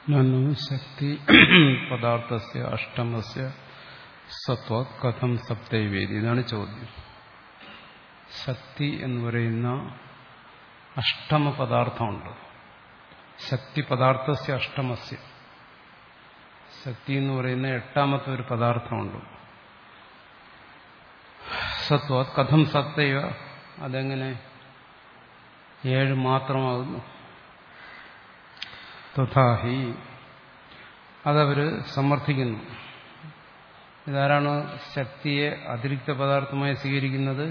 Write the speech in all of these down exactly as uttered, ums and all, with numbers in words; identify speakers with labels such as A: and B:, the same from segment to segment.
A: നനു ശക്തി പദാർത്ഥസ്യ അഷ്ടമസ്യ സത്വാത് കഥം സപ്തൈവേദി. ഇതാണ് ചോദ്യം. ശക്തി എന്ന് പറയുന്ന അഷ്ടമ പദാർത്ഥമുണ്ട്. ശക്തി പദാർത്ഥസ്യ അഷ്ടമസ്യ, ശക്തി എന്ന് പറയുന്ന എട്ടാമത്തെ ഒരു പദാർത്ഥമുണ്ട്. സത്വാത് കഥം സപ്തൈവ, അതെങ്ങനെ ഏഴ് മാത്രമാകുന്നു? തഥാഹി, അതവര് സമർത്ഥിക്കുന്നു. ഇതാരാണ് ശക്തിയെ അതിരിക്ത പദാർത്ഥമായി സ്വീകരിക്കുന്നത്?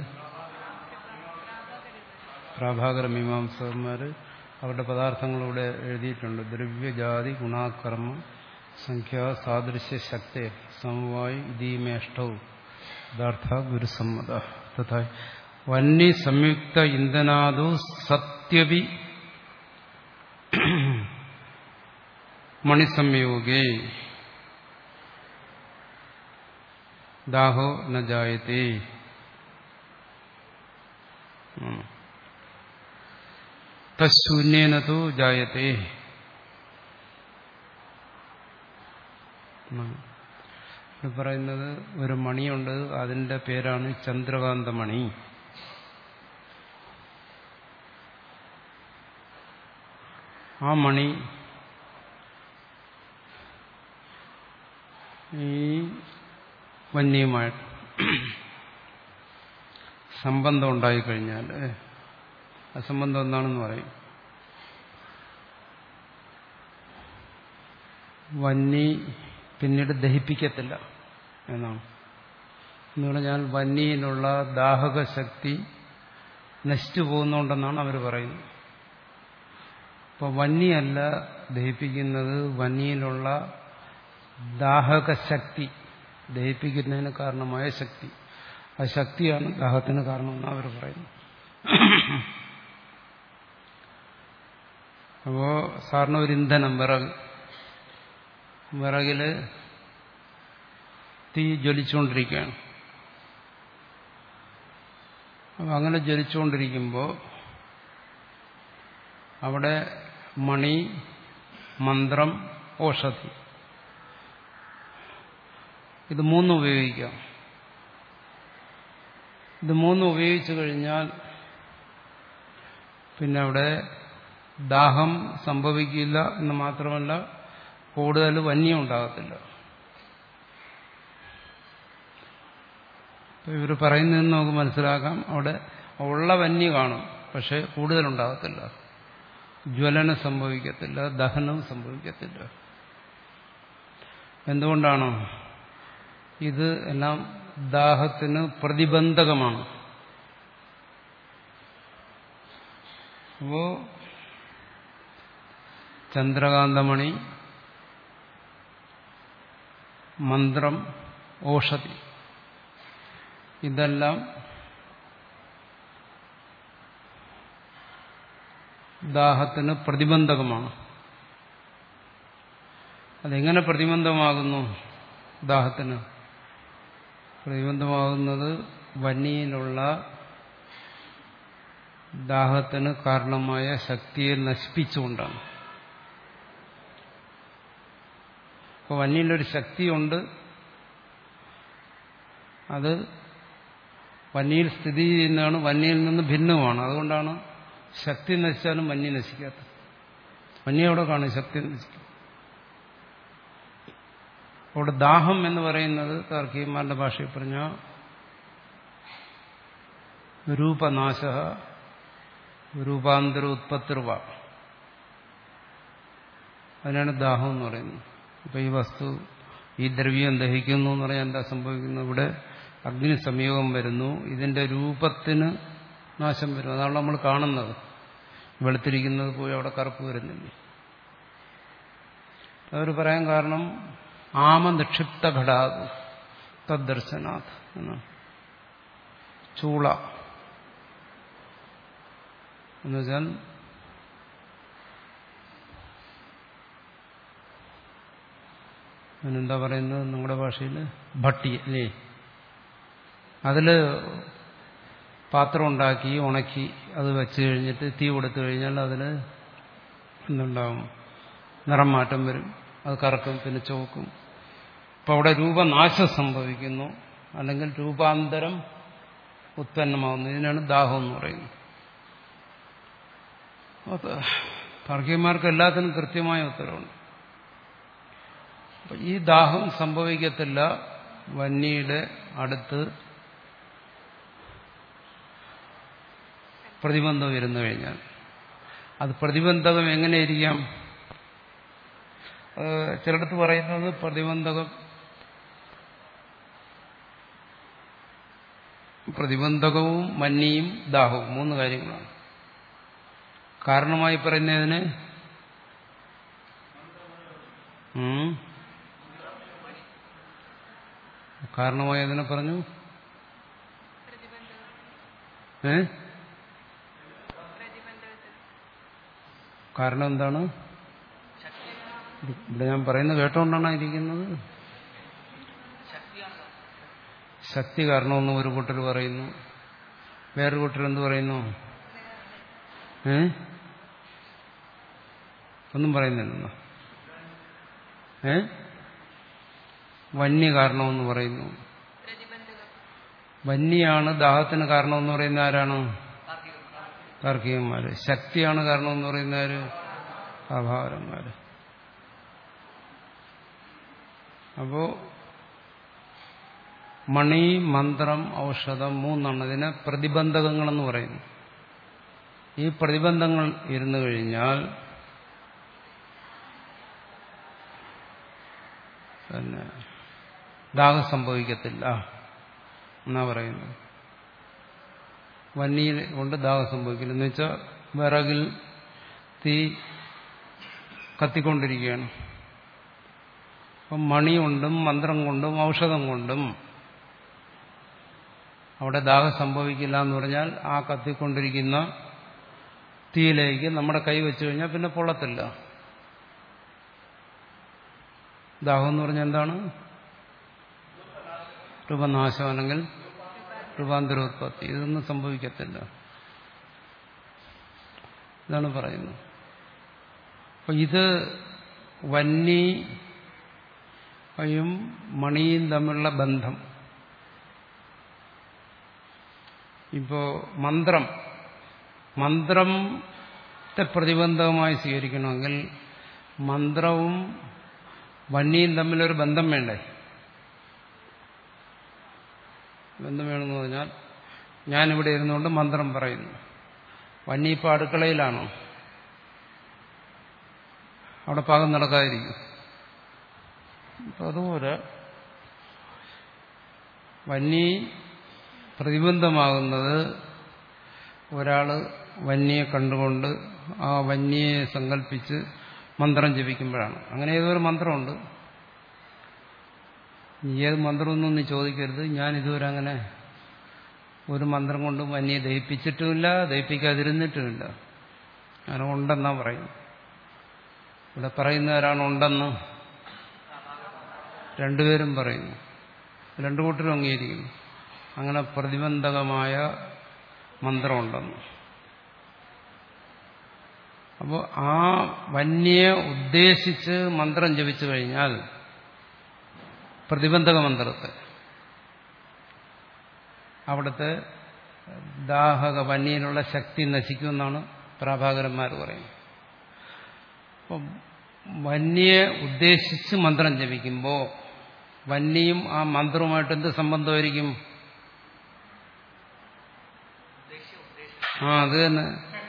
A: പ്രാഭാകര മീമാംസകന്മാർ അവരുടെ പദാർത്ഥങ്ങളിലൂടെ എഴുതിയിട്ടുണ്ട്. ദ്രവ്യജാതി ഗുണാകർമ്മ സംഖ്യ സാദൃശ്യ ശക്തി സമവായി ഇതീമേഷ്ടവും യഥാർത്ഥ ഗുരുസമ്മത. തഥാ വന്നി സംയുക്ത ഇന്ധനാദു സത്യവി മണിസംയോഗേ ദാഹോ ന ജായത്തെ. തശൂന്യേന തു ജായത്തെ. പറയുന്നത് ഒരു മണിയുണ്ട്, അതിന്റെ പേരാണ് ചന്ദ്രകാന്തമണി. ആ മണി ഈ വന്യമായിട്ട് സംബന്ധം ഉണ്ടായിക്കഴിഞ്ഞാൽ, അസംബന്ധം എന്താണെന്ന് പറയും. വന്നി പിന്നീട് ദഹിപ്പിക്കത്തില്ല എന്നാണ്. എന്ന് പറഞ്ഞാൽ വന്നിയിലുള്ള ദാഹക ശക്തി നശിച്ചു പോകുന്നുണ്ടെന്നാണ് അവർ പറയുന്നത്. അപ്പോൾ വന്നിയല്ല ദഹിപ്പിക്കുന്നത്, വന്നിയിലുള്ള ദാഹക ശക്തി, ദഹിപ്പിക്കുന്നതിന് കാരണമായ ശക്തി, ആ ശക്തിയാണ് ദാഹത്തിന് കാരണമെന്ന് അവർ പറയുന്നു. അപ്പോ സാറിന് ഒരു ഇന്ധനം, വിറക്, വിറകില് തീ ജ്വലിച്ചുകൊണ്ടിരിക്കുകയാണ്. അപ്പം അങ്ങനെ ജ്വലിച്ചുകൊണ്ടിരിക്കുമ്പോൾ അവിടെ മണി, മന്ത്രം, ഓഷധി, ഇത് മൂന്നും ഉപയോഗിക്കാം. ഇത് മൂന്നും ഉപയോഗിച്ചു കഴിഞ്ഞാൽ പിന്നെ അവിടെ ദാഹം സംഭവിക്കില്ല എന്ന് മാത്രമല്ല, കൂടുതൽ വന്യം ഉണ്ടാകത്തില്ല. ഇവർ പറയുന്നതെന്ന് നമുക്ക് മനസ്സിലാക്കാം, അവിടെ ഉള്ള വന്യ കാണും, പക്ഷെ കൂടുതലുണ്ടാകത്തില്ല, ജ്വലനം സംഭവിക്കത്തില്ല, ദഹനം സംഭവിക്കത്തില്ല. എന്തുകൊണ്ടാണ്? ഇത് എല്ലാം ദാഹത്തിന് പ്രതിബന്ധകമാണ്. അപ്പോ ചന്ദ്രകാന്തമണി, മന്ത്രം, ഓഷധി, ഇതെല്ലാം ദാഹത്തിന് പ്രതിബന്ധകമാണ്. അതെങ്ങനെ പ്രതിബന്ധമാകുന്നു? ദാഹത്തിന് പ്രതിബന്ധമാകുന്നത് വന്യയിലുള്ള ദാഹത്തിന് കാരണമായ ശക്തിയെ നശിപ്പിച്ചുകൊണ്ടാണ്. അപ്പോൾ വന്യയിലൊരു ശക്തിയുണ്ട്, അത് വന്യയിൽ സ്ഥിതി ചെയ്യുന്നതാണ്, വന്യയിൽ നിന്ന് ഭിന്നമാണ്. അതുകൊണ്ടാണ് ശക്തി നശിച്ചാലും വന്യ നശിക്കാത്തത്. വന്യ എവിടെ കാണും? ശക്തി നശിക്കും. അവിടെ ദാഹം എന്ന് പറയുന്നത് താർക്കികന്മാരുടെ ഭാഷയിൽ പറഞ്ഞ രൂപനാശ രൂപാന്തര ഉത്പത്തിർവ, അതിനാണ് ദാഹം എന്ന് പറയുന്നത്. അപ്പൊ ഈ വസ്തു, ഈ ദ്രവ്യം ദഹിക്കുന്നു എന്ന് പറയാൻ എന്താ സംഭവിക്കുന്നത്? ഇവിടെ അഗ്നി സംയോഗം വരുന്നു, ഇതിന്റെ രൂപത്തിന് നാശം വരും. അതാണ് നമ്മൾ കാണുന്നത്. വെളുത്തിരിക്കുന്നത് പോയി അവിടെ കറുപ്പ് വരുന്നില്ലേ? അവർ പറയാൻ കാരണം ആമ നിക്ഷിപ്ത ഘടാതു തദ്ദർശനാഥ് എന്നാണ്. ചൂള എന്നുവെച്ചാൽ അതിനെന്താ പറയുന്നത് നമ്മുടെ ഭാഷയിൽ? ഭട്ടി അല്ലേ? അതില് പാത്രം ഉണ്ടാക്കി ഉണക്കി അത് വെച്ച് കഴിഞ്ഞിട്ട് തീ കൊടുത്തു കഴിഞ്ഞാൽ അതിൽ എന്തുണ്ടാവും? നിറം മാറ്റം വരും, അത് കറക്കും, പിന്നെ ചുവക്കും. അപ്പോൾ അവിടെ രൂപനാശം സംഭവിക്കുന്നു, അല്ലെങ്കിൽ രൂപാന്തരം ഉത്പന്നമാകുന്നു. ഇതിനാണ് ദാഹം എന്ന് പറയുന്നത്. താർക്കികന്മാർക്ക് എല്ലാത്തിനും കൃത്യമായ ഉത്തരവുണ്ട്. ഈ ദാഹം സംഭവിക്കത്തില്ല വന്യയുടെ അടുത്ത് പ്രതിബന്ധം ഇരുന്നു കഴിഞ്ഞാൽ. അത് പ്രതിബന്ധകം എങ്ങനെയിരിക്കാം? ചിലടത്ത് പറയുന്നത് പ്രതിബന്ധകം പ്രതിബന്ധകവും വന്യയും ദാഹവും മൂന്ന് കാര്യങ്ങളാണ്. കാരണമായി പറയുന്നതിന് കാരണമായി അതിനെ പറഞ്ഞു ഏ കാരണം എന്താണ്? ഇവിടെ ഞാൻ പറയുന്നത് കേട്ടോണ്ടാണ് ഇരിക്കുന്നത്. ശക്തി കാരണമെന്ന് ഒരു കൂട്ടർ പറയുന്നു, വേറൊരു കൂട്ടർ എന്ത് പറയുന്നു? ഏ ഒന്നും പറയുന്നില്ല. ഏ വന്യ കാരണമെന്ന് പറയുന്നു. വന്യാണ് ദാഹത്തിന് കാരണമെന്ന് പറയുന്ന ആരാണ്? താർക്കികന്മാര്. ശക്തിയാണ് കാരണമെന്ന് പറയുന്നവര് അഭാവരന്മാര്. അപ്പോ മണി, മന്ത്രം, ഔഷധം മൂന്നെണ്ണം ഇതിനെ പ്രതിബന്ധകങ്ങളെന്ന് പറയുന്നു. ഈ പ്രതിബന്ധങ്ങൾ ഇരുന്നു കഴിഞ്ഞാൽ പിന്നെ ദാഹം സംഭവിക്കത്തില്ല എന്നാ പറയുന്നത്. വന്യ കൊണ്ട് ദാഹം സംഭവിക്കില്ല എന്ന് വെച്ചാൽ വിറകിൽ തീ കത്തിക്കൊണ്ടിരിക്കുകയാണ്. അപ്പം മണി കൊണ്ടും മന്ത്രം കൊണ്ടും ഔഷധം കൊണ്ടും അവിടെ ദാഹം സംഭവിക്കില്ല എന്ന് പറഞ്ഞാൽ ആ കത്തിക്കൊണ്ടിരിക്കുന്ന തീയിലേക്ക് നമ്മുടെ കൈ വെച്ചു കഴിഞ്ഞാൽ പിന്നെ പൊള്ളത്തില്ല. ദാഹം എന്ന് പറഞ്ഞാൽ എന്താണ്? രൂപനാശം അല്ലെങ്കിൽ രൂപാന്തരോത്പത്തി. ഇതൊന്നും സംഭവിക്കത്തില്ല. ഇതാണ് പറയുന്നത്. അപ്പൊ ഇത് വന്യയും മണിയും തമ്മിലുള്ള ബന്ധം. ഇപ്പോ മന്ത്രം മന്ത്രത്തെ പ്രതിബന്ധകമായി സ്വീകരിക്കണമെങ്കിൽ മന്ത്രവും വന്യയും തമ്മിലൊരു ബന്ധം വേണ്ടേ? ബന്ധം വേണമെന്ന് പറഞ്ഞാൽ ഞാനിവിടെ ഇരുന്നുകൊണ്ട് മന്ത്രം പറയുന്നു. വന്യ ഇപ്പോൾ അടുക്കളയിലാണോ? അവിടെ പാകം നടക്കാതിരിക്കും. അപ്പം അതുപോലെ വന്യ പ്രതിബന്ധമാകുന്നത് ഒരാൾ വന്യയെ കണ്ടുകൊണ്ട് ആ വന്യയെ സങ്കല്പിച്ച് മന്ത്രം ജപിക്കുമ്പോഴാണ്. അങ്ങനെ ഏതൊരു മന്ത്രമുണ്ട്. ഏത് മന്ത്രമൊന്നും നീ ചോദിക്കരുത്. ഞാൻ ഇതുവരെ അങ്ങനെ ഒരു മന്ത്രം കൊണ്ടും വന്യയെ ദഹിപ്പിച്ചിട്ടുമില്ല, ദഹിപ്പിക്കാതിരുന്നിട്ടുമില്ല. അങ്ങനെ ഉണ്ടെന്നാ പറയും. ഇവിടെ പറയുന്നവരാണ് ഉണ്ടെന്ന് രണ്ടുപേരും പറയുന്നു. രണ്ടു കൂട്ടരും അംഗീകരിക്കുന്നു. അങ്ങനെ പ്രതിബന്ധകമായ മന്ത്രമുണ്ടെന്ന്. അപ്പോൾ ആ വന്യയെ ഉദ്ദേശിച്ച് മന്ത്രം ജപിച്ചു കഴിഞ്ഞാൽ പ്രതിബന്ധക മന്ത്രത്തെ അവിടുത്തെ ദാഹക വന്യയിലുള്ള ശക്തി നശിക്കുമെന്നാണ് പ്രാഭാകരന്മാർ പറയുന്നത്. അപ്പം വന്യയെ ഉദ്ദേശിച്ച് മന്ത്രം ജപിക്കുമ്പോൾ വന്യയും ആ മന്ത്രവുമായിട്ട് എന്ത് സംബന്ധമായിരിക്കും? ആ അത് തന്നെ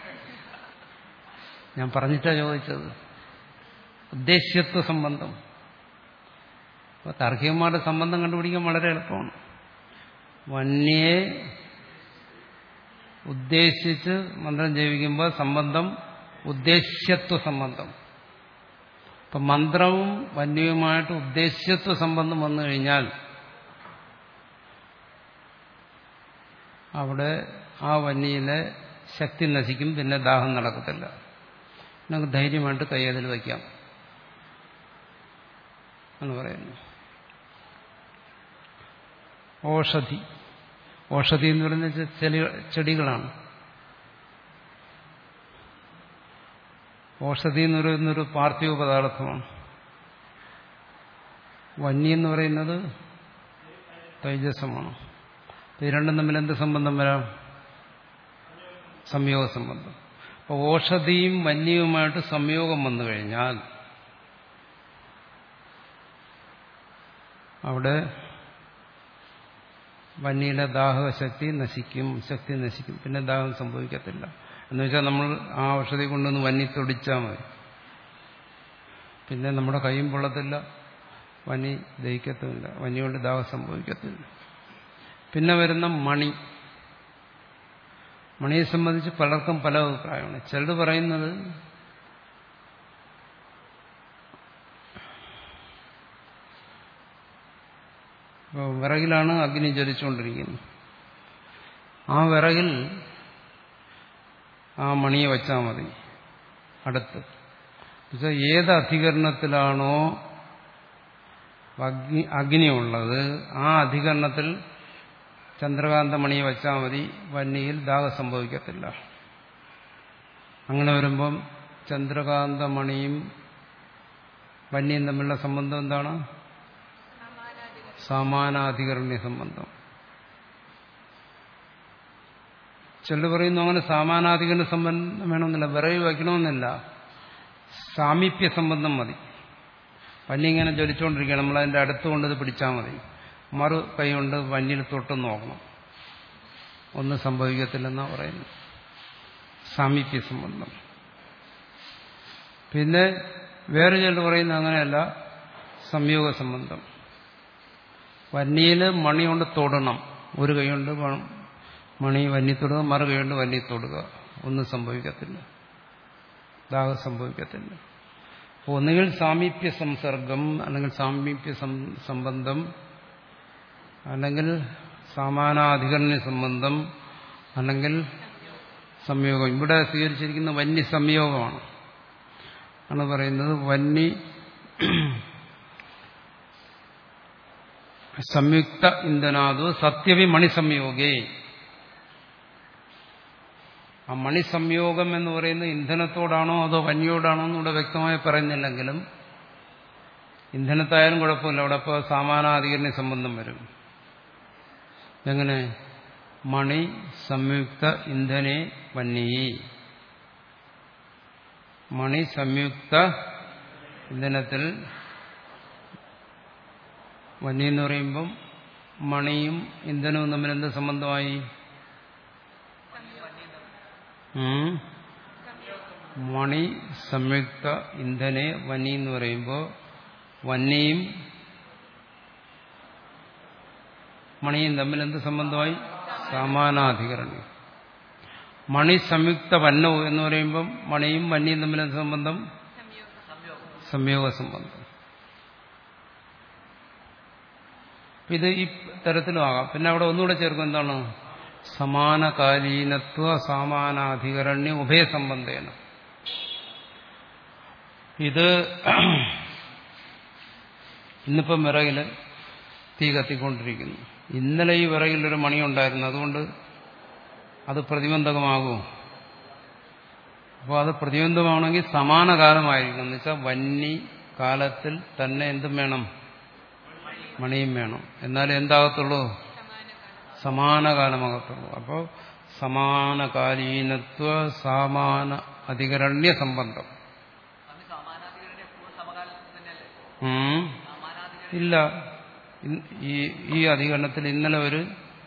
A: ഞാൻ പറഞ്ഞിട്ടാ ചോദിച്ചത്. ഉദ്ദേശ്യത്വ സംബന്ധം. അപ്പോൾ താർക്കികന്മാരുടെ സംബന്ധം കണ്ടുപിടിക്കാൻ വളരെ എളുപ്പമാണ്. വന്യയെ ഉദ്ദേശിച്ച് മന്ത്രം ജപിക്കുമ്പോൾ സംബന്ധം ഉദ്ദേശ്യത്വ സംബന്ധം. അപ്പം മന്ത്രവും വന്യവുമായിട്ട് ഉദ്ദേശ്യത്വ സംബന്ധം വന്നു കഴിഞ്ഞാൽ അവിടെ ആ വന്യയിലെ ശക്തി നശിക്കും. പിന്നെ ദാഹം നടക്കത്തില്ല. നമുക്ക് ധൈര്യമായിട്ട് കൈ അതിൽ വയ്ക്കാം എന്ന് പറയുന്നു. ഓഷധി ഓഷധി എന്ന് പറയുന്നത് ചെടികളാണ്. ഓഷധി എന്ന് പറയുന്നൊരു പാർത്ഥിവ പദാർത്ഥമാണ്. വന്നി എന്ന് പറയുന്നത് തൈജസമാണ്. ഇത് രണ്ടും തമ്മിൽ എന്ത് സംബന്ധം വരാം? സംയോഗ സംബന്ധം. അപ്പോൾ ഓഷധിയും വന്യവുമായിട്ട് സംയോഗം വന്നു കഴിഞ്ഞാൽ അവിടെ വന്യയുടെ ദാഹശക്തി നശിക്കും, ശക്തി നശിക്കും, പിന്നെ ദാഹം സംഭവിക്കത്തില്ല. എന്ന് വെച്ചാൽ നമ്മൾ ആ ഔഷധി കൊണ്ടൊന്ന് വന്നി തൊടിച്ചാൽ മതി, പിന്നെ നമ്മുടെ കൈയും പൊള്ളത്തില്ല, വന്നി ദഹിക്കത്തുമില്ല, വന്നി കൊണ്ട് ദാഹം സംഭവിക്കത്തില്ല. പിന്നെ വരുന്ന മണി. മണിയെ സംബന്ധിച്ച് പലർക്കും പല അഭിപ്രായമാണ്. ചിലർ പറയുന്നത് വിറകിലാണ് അഗ്നി ജ്വലിച്ചുകൊണ്ടിരിക്കുന്നത്. ആ വിറകിൽ ആ മണിയെ വച്ചാൽ മതി അടുത്ത്. എന്നുവെച്ചാൽ ഏത് അധികരണത്തിലാണോ അഗ്നി അഗ്നിയുള്ളത് ആ അധികരണത്തിൽ ചന്ദ്രകാന്ത മണിയെ വച്ചാൽ മതി, വന്യയിൽ ദാഹം സംഭവിക്കത്തില്ല. അങ്ങനെ വരുമ്പം ചന്ദ്രകാന്ത മണിയും വന്യയും തമ്മിലുള്ള സംബന്ധം എന്താണ്? സമാനാധികരണ്യ സംബന്ധം. ചിലർ പറയുന്നു അങ്ങനെ സമാനാധികരണ സംബന്ധം വേണമെന്നില്ല, വിറക് വയ്ക്കണമെന്നില്ല, സാമീപ്യ സംബന്ധം മതി. വന്യ ഇങ്ങനെ ജ്വലിച്ചുകൊണ്ടിരിക്കുകയാണ്, നമ്മളതിൻ്റെ അടുത്ത് കൊണ്ടത് പിടിച്ചാൽ മതി, മറു കൈ കൊണ്ട് വന്യയിൽ തൊട്ട് നോക്കണം, ഒന്നും സംഭവിക്കത്തില്ലെന്നാണ് പറയുന്നത്. സാമീപ്യ സംബന്ധം. പിന്നെ വേറെ ചിലർ പറയുന്നത് അങ്ങനെയല്ല, സംയോഗ സംബന്ധം. വന്യയിൽ മണി കൊണ്ട് തൊടണം, ഒരു കൈ കൊണ്ട് മണി വന്നി തൊടുക, മറു കൈ കൊണ്ട് വന്നി തൊടുക, ഒന്നും സംഭവിക്കത്തില്ല, ദാഹം സംഭവിക്കത്തില്ല. ഒന്നുകിൽ സാമീപ്യ സംസർഗം, അല്ലെങ്കിൽ സാമീപ്യ സംബന്ധം, അല്ലെങ്കിൽ സമാനാധികരണ സംബന്ധം, അല്ലെങ്കിൽ സംയോഗം. ഇവിടെ സ്വീകരിച്ചിരിക്കുന്ന വന്യ സംയോഗമാണ് ആണ് പറയുന്നത്. വന്നി സംയുക്ത ഇന്ധനാദോ സത്യവി മണിസംയോഗേ. ആ മണിസംയോഗം എന്ന് പറയുന്നത് ഇന്ധനത്തോടാണോ അതോ വന്യോടാണോ എന്ന് ഇവിടെ വ്യക്തമായി പറയുന്നില്ലെങ്കിലും ഇന്ധനത്തായാലും കുഴപ്പമില്ല, അവിടെ ഇപ്പോൾ സമാനാധികരണ സംബന്ധം വരും. എങ്ങനെ? മണി സംയുക്ത ഇന്ധനെ വന്യേ. മണി സംയുക്ത ഇന്ധനത്തിൽ വന്യ എന്ന് പറയുമ്പം മണിയും ഇന്ധനവും തമ്മിൽ എന്ത് സംബന്ധമായി? മണി സംയുക്ത ഇന്ധനെ വന്യ എന്ന് പറയുമ്പോൾ വന്യയും മണിയും തമ്മിൽ എന്ത് സംബന്ധമായി? സമാനാധികരണം. മണി സംയുക്ത വന്നോ എന്ന് പറയുമ്പം മണിയും വന്യയും തമ്മിൽ എന്ത് സംബന്ധം? സംയോഗ സംബന്ധം. ഇത് ഈ തരത്തിലും ആകാം. പിന്നെ അവിടെ ഒന്നുകൂടെ ചേർക്കും, എന്താണ്? സമാനകാലീനത്വ സമാനാധികരണ്യ ഉഭയസംബന്ധേന. ഇത് ഇന്നിപ്പം വിറകില് തീ കത്തിക്കൊണ്ടിരിക്കുന്നു. ഇന്നലെ ഈ വിറകിലൊരു മണി ഉണ്ടായിരുന്നു, അതുകൊണ്ട് അത് പ്രതിബന്ധകമാകും. അപ്പോൾ അത് പ്രതിബന്ധമാണെങ്കിൽ സമാന കാലമായിരിക്കണം. എന്ന് വെച്ചാൽ വന്നി കാലത്തിൽ തന്നെ എന്തും വേണം? മണിയും വേണം. എന്നാലേ എന്താകത്തുള്ളൂ? സമാനകാലമാകത്തുള്ളൂ. അപ്പോൾ സമാനകാലീനത്വ സമാന അധികരണ്യ സംബന്ധം. ഇല്ല, ഈ ഈ അധികരണത്തിൽ ഇന്നലെ ഒരു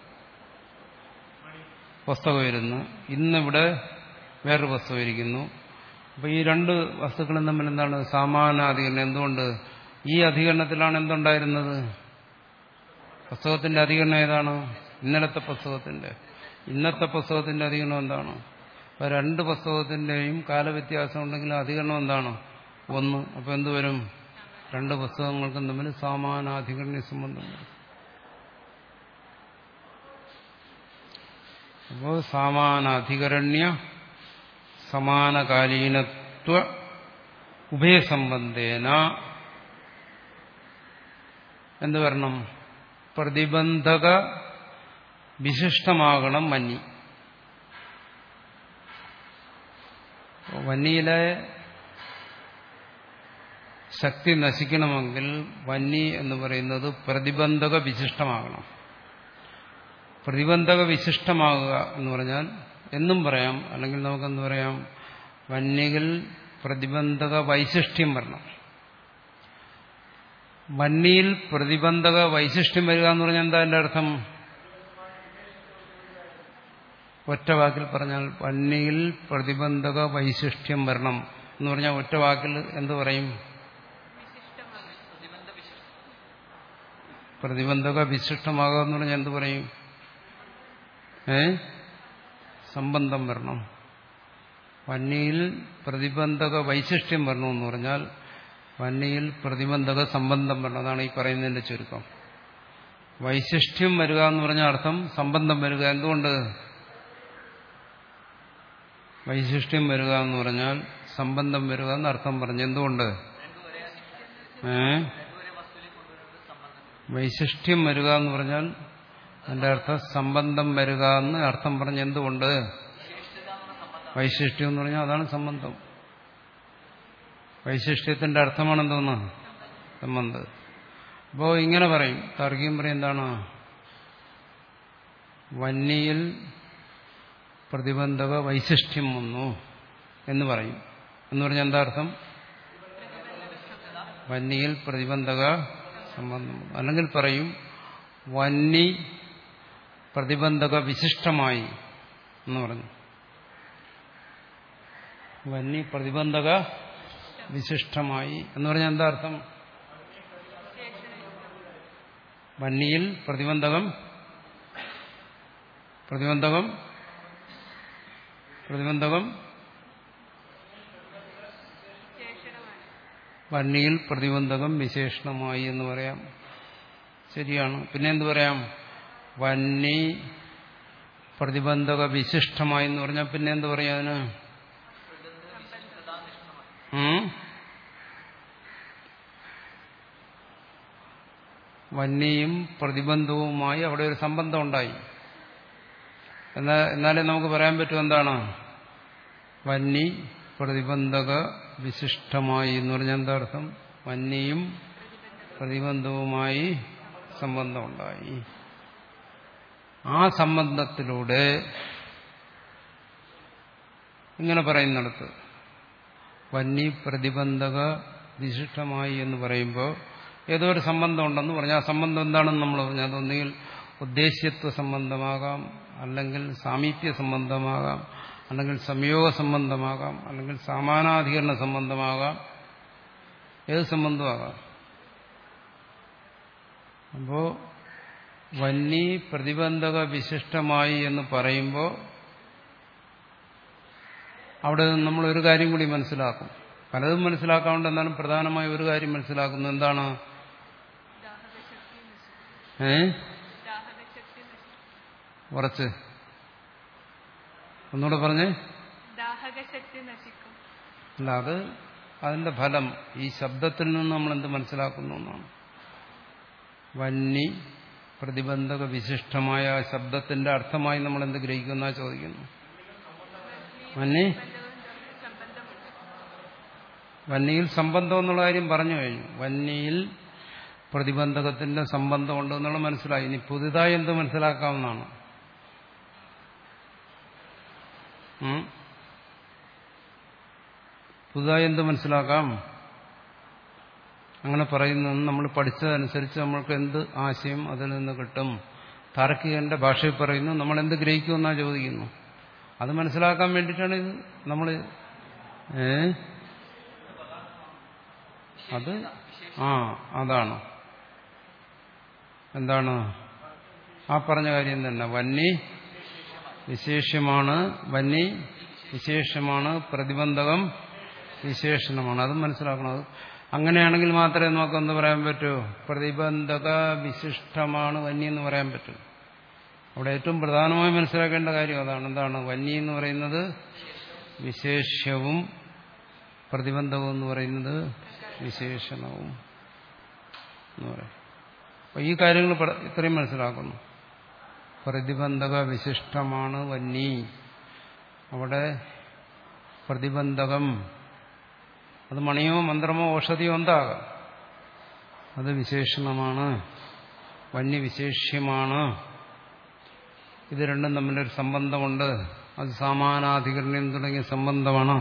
A: പുസ്തകം ഇരുന്നു, ഇന്നിവിടെ വേറൊരു പുസ്തകം ഇരിക്കുന്നു. അപ്പൊ ഈ രണ്ട് വസ്തുക്കളും തമ്മിൽ എന്താണ്? സമാനാധികരണം. എന്തുകൊണ്ട്? ഈ അധികരണത്തിലാണ് എന്തുണ്ടായിരുന്നത്? പുസ്തകത്തിന്റെ അധികരണം ഏതാണ്? ഇന്നലത്തെ പുസ്തകത്തിന്റെ. ഇന്നത്തെ പുസ്തകത്തിന്റെ അധികരണം എന്താണ്? അപ്പൊ രണ്ട് പുസ്തകത്തിന്റെയും കാലവ്യത്യാസം ഉണ്ടെങ്കിൽ അധികരണം എന്താണ്? ഒന്ന്. അപ്പൊ എന്തുവരും? രണ്ട് പുസ്തകങ്ങൾക്കും തമ്മിൽ സമാനാധികരണ സംബന്ധം വരും. അപ്പോൾ സമാനാധികരണ്യ സമാനകാലീനത്വ ഉഭയസംബന്ധേന എന്ത് വരണം? പ്രതിബന്ധക വിശിഷ്ടമാകണം വന്നി. വന്നിയിലെ ശക്തി നശിക്കണമെങ്കിൽ വന്നി എന്ന് പറയുന്നത് പ്രതിബന്ധക വിശിഷ്ടമാകണം. പ്രതിബന്ധക വിശിഷ്ടമാകുക എന്ന് പറഞ്ഞാൽ എന്നും പറയാം, അല്ലെങ്കിൽ നമുക്കെന്ത് പറയാം, വന്യകൾ പ്രതിബന്ധക വൈശിഷ്ട്യം വരണം. വന്യയിൽ പ്രതിബന്ധക വൈശിഷ്ട്യം വരിക എന്ന് പറഞ്ഞാൽ എന്താ അതിന്റെ അർത്ഥം? ഒറ്റ വാക്കിൽ പറഞ്ഞാൽ വന്യയിൽ പ്രതിബന്ധക വൈശിഷ്ട്യം വരണം എന്ന് പറഞ്ഞാൽ ഒറ്റ വാക്കിൽ എന്ത് പറയും? പ്രതിബന്ധക വിശിഷ്ടമാകുക എന്ന് പറഞ്ഞാൽ എന്ത് പറയും? ഏ സംബന്ധം വരണം. വന്യയിൽ പ്രതിബന്ധക വൈശിഷ്ട്യം വരണമെന്ന് പറഞ്ഞാൽ വന്യയിൽ പ്രതിബന്ധക സംബന്ധം വരണം. അതാണ് ഈ പറയുന്നതിന്റെ ചുരുക്കം. വൈശിഷ്ട്യം വരിക എന്ന് പറഞ്ഞാൽ അർത്ഥം സംബന്ധം വരിക. എന്തുകൊണ്ട്? വൈശിഷ്ട്യം വരിക എന്ന് പറഞ്ഞാൽ സംബന്ധം വരിക എന്ന് അർത്ഥം പറഞ്ഞു. എന്തുകൊണ്ട്? ഏ വൈശിഷ്ട്യം വരിക എന്ന് പറഞ്ഞാൽ അതിന്റെ അർത്ഥം സംബന്ധം വരിക എന്ന് അർത്ഥം പറഞ്ഞ്. എന്തുകൊണ്ട്? വൈശിഷ്ട്യം എന്ന് പറഞ്ഞാൽ അതാണ് സംബന്ധം. വൈശിഷ്ട്യത്തിന്റെ അർത്ഥമാണ് എന്തോന്ന്? സംബന്ധം. അപ്പോ ഇങ്ങനെ പറയും, താർക്കികം പറയും, എന്താണ്? വന്യയിൽ പ്രതിബന്ധക വൈശിഷ്ട്യം വന്നു എന്ന് പറയും. എന്ന് പറഞ്ഞാൽ എന്താ അർത്ഥം? വന്യയിൽ പ്രതിബന്ധക സംബന്ധം. അല്ലെങ്കിൽ പറയും വന്നി പ്രതിബന്ധക വിശിഷ്ടമായി എന്ന് പറഞ്ഞു. വന്നി പ്രതിബന്ധക വിശിഷ്ടമായി എന്ന് പറഞ്ഞാൽ എന്താ അർത്ഥം? വന്യയിൽ പ്രതിബന്ധകം പ്രതിബന്ധകം പ്രതിബന്ധകം വന്യയിൽ പ്രതിബന്ധകം വിശേഷണമായി എന്ന് പറയാം. ശരിയാണ്. പിന്നെ എന്ത് പറയാം? വന്നി പ്രതിബന്ധക വിശിഷ്ടമായി എന്ന് പറഞ്ഞാൽ പിന്നെ എന്ത് പറയാം അതിന്? വന്യയും പ്രതിബന്ധവുമായി അവിടെ ഒരു സംബന്ധം ഉണ്ടായി. എന്നാൽ എന്നാലേ നമുക്ക് പറയാൻ പറ്റും എന്താണ് വന്നി പ്രതിബന്ധക വിശിഷ്ടമായി എന്ന് പറഞ്ഞാൽ എന്താ അർത്ഥം? വന്യയും പ്രതിബന്ധവുമായി സംബന്ധമുണ്ടായി. ആ സംബന്ധത്തിലൂടെ ഇങ്ങനെ പറയുന്നിടത്ത് വന്നി പ്രതിബന്ധക വിശിഷ്ടമായി എന്ന് പറയുമ്പോൾ ഏതോ ഒരു സംബന്ധം ഉണ്ടെന്ന് പറഞ്ഞാൽ ആ സംബന്ധം എന്താണെന്ന് നമ്മൾ പറഞ്ഞാൽ അതൊന്നുകിൽ ഉദ്ദേശ്യത്വ സംബന്ധമാകാം, അല്ലെങ്കിൽ സാമീപ്യ സംബന്ധമാകാം, അല്ലെങ്കിൽ സംയോഗ സംബന്ധമാകാം, അല്ലെങ്കിൽ സമാനാധികരണ സംബന്ധമാകാം, ഏത് സംബന്ധമാകാം. അപ്പോ വന്നി പ്രതിബന്ധക വിശിഷ്ടമായി എന്ന് പറയുമ്പോൾ അവിടെ നമ്മൾ ഒരു കാര്യം കൂടി മനസ്സിലാക്കും. പലതും മനസ്സിലാക്കാറുണ്ട്, എന്നാലും പ്രധാനമായ ഒരു കാര്യം മനസ്സിലാക്കുന്നത് എന്താണ്? ഏ കുറച്ച് ഒന്നുകൂടെ പറഞ്ഞേ. അല്ല, അത് അതിന്റെ ഫലം ഈ ശബ്ദത്തിൽ നിന്ന് നമ്മൾ എന്ത് മനസ്സിലാക്കുന്നു എന്നാണ്. വന്നി പ്രതിബന്ധക വിശിഷ്ടമായ ശബ്ദത്തിന്റെ അർത്ഥമായി നമ്മൾ എന്ത് ഗ്രഹിക്കുന്ന ചോദിക്കുന്നു. വന്നി വന്യയിൽ സംബന്ധം എന്നുള്ള കാര്യം പറഞ്ഞു കഴിഞ്ഞു. വന്യയിൽ പ്രതിബന്ധകത്തിന്റെ സംബന്ധമുണ്ട് എന്നുള്ള മനസ്സിലായി. ഇനി പുതുതായി എന്ത് മനസ്സിലാക്കാവുന്നതാണ്? പുതുതായി എന്ത് മനസ്സിലാക്കാം? അങ്ങനെ പറയുന്നത് നമ്മൾ പഠിച്ചതനുസരിച്ച് നമ്മൾക്ക് എന്ത് ആശയം അതിൽ നിന്ന് കിട്ടും? താർക്കികന്റെ ഭാഷയിൽ പറയുന്നു, നമ്മൾ എന്ത് ഗ്രഹിക്കുമെന്നാ ചോദിക്കുന്നു. അത് മനസ്സിലാക്കാൻ വേണ്ടിയിട്ടാണ് ഇത് നമ്മൾ ഏ അത് ആ അതാണ് എന്താണ് ആ പറഞ്ഞ കാര്യം തന്നെ. വന്നി വിശേഷ്യമാണ്, വന്നി വിശേഷമാണ്, പ്രതിബന്ധകം വിശേഷണമാണ്. അത് മനസ്സിലാക്കണം. അത് അങ്ങനെയാണെങ്കിൽ മാത്രമേ നമുക്ക് എന്ത് പറയാൻ പറ്റൂ? പ്രതിബന്ധക വിശിഷ്ടമാണ് വന്നി എന്ന് പറയാൻ പറ്റൂ. അവിടെ ഏറ്റവും പ്രധാനമായി മനസ്സിലാക്കേണ്ട കാര്യം അതാണ്. എന്താണ്? വന്നി എന്ന് പറയുന്നത് വിശേഷ്യവും പ്രതിബന്ധവും എന്ന് പറയുന്നത് വിശേഷണവും എന്ന് പറയും. അപ്പൊ ഈ കാര്യങ്ങൾ ഇത്രയും മനസ്സിലാക്കുന്നു. പ്രതിബന്ധക വിശിഷ്ടമാണ് വന്നി. അവിടെ പ്രതിബന്ധകം അത് മണിയോ മന്ത്രമോ ഔഷധിയോ എന്താകാം. അത് വിശേഷണമാണ്, വന്യവിശേഷ്യമാണ്. ഇത് രണ്ടും തമ്മിലൊരു സംബന്ധമുണ്ട്. അത് സമാനാധികരണം തുടങ്ങിയ സംബന്ധമാണ്.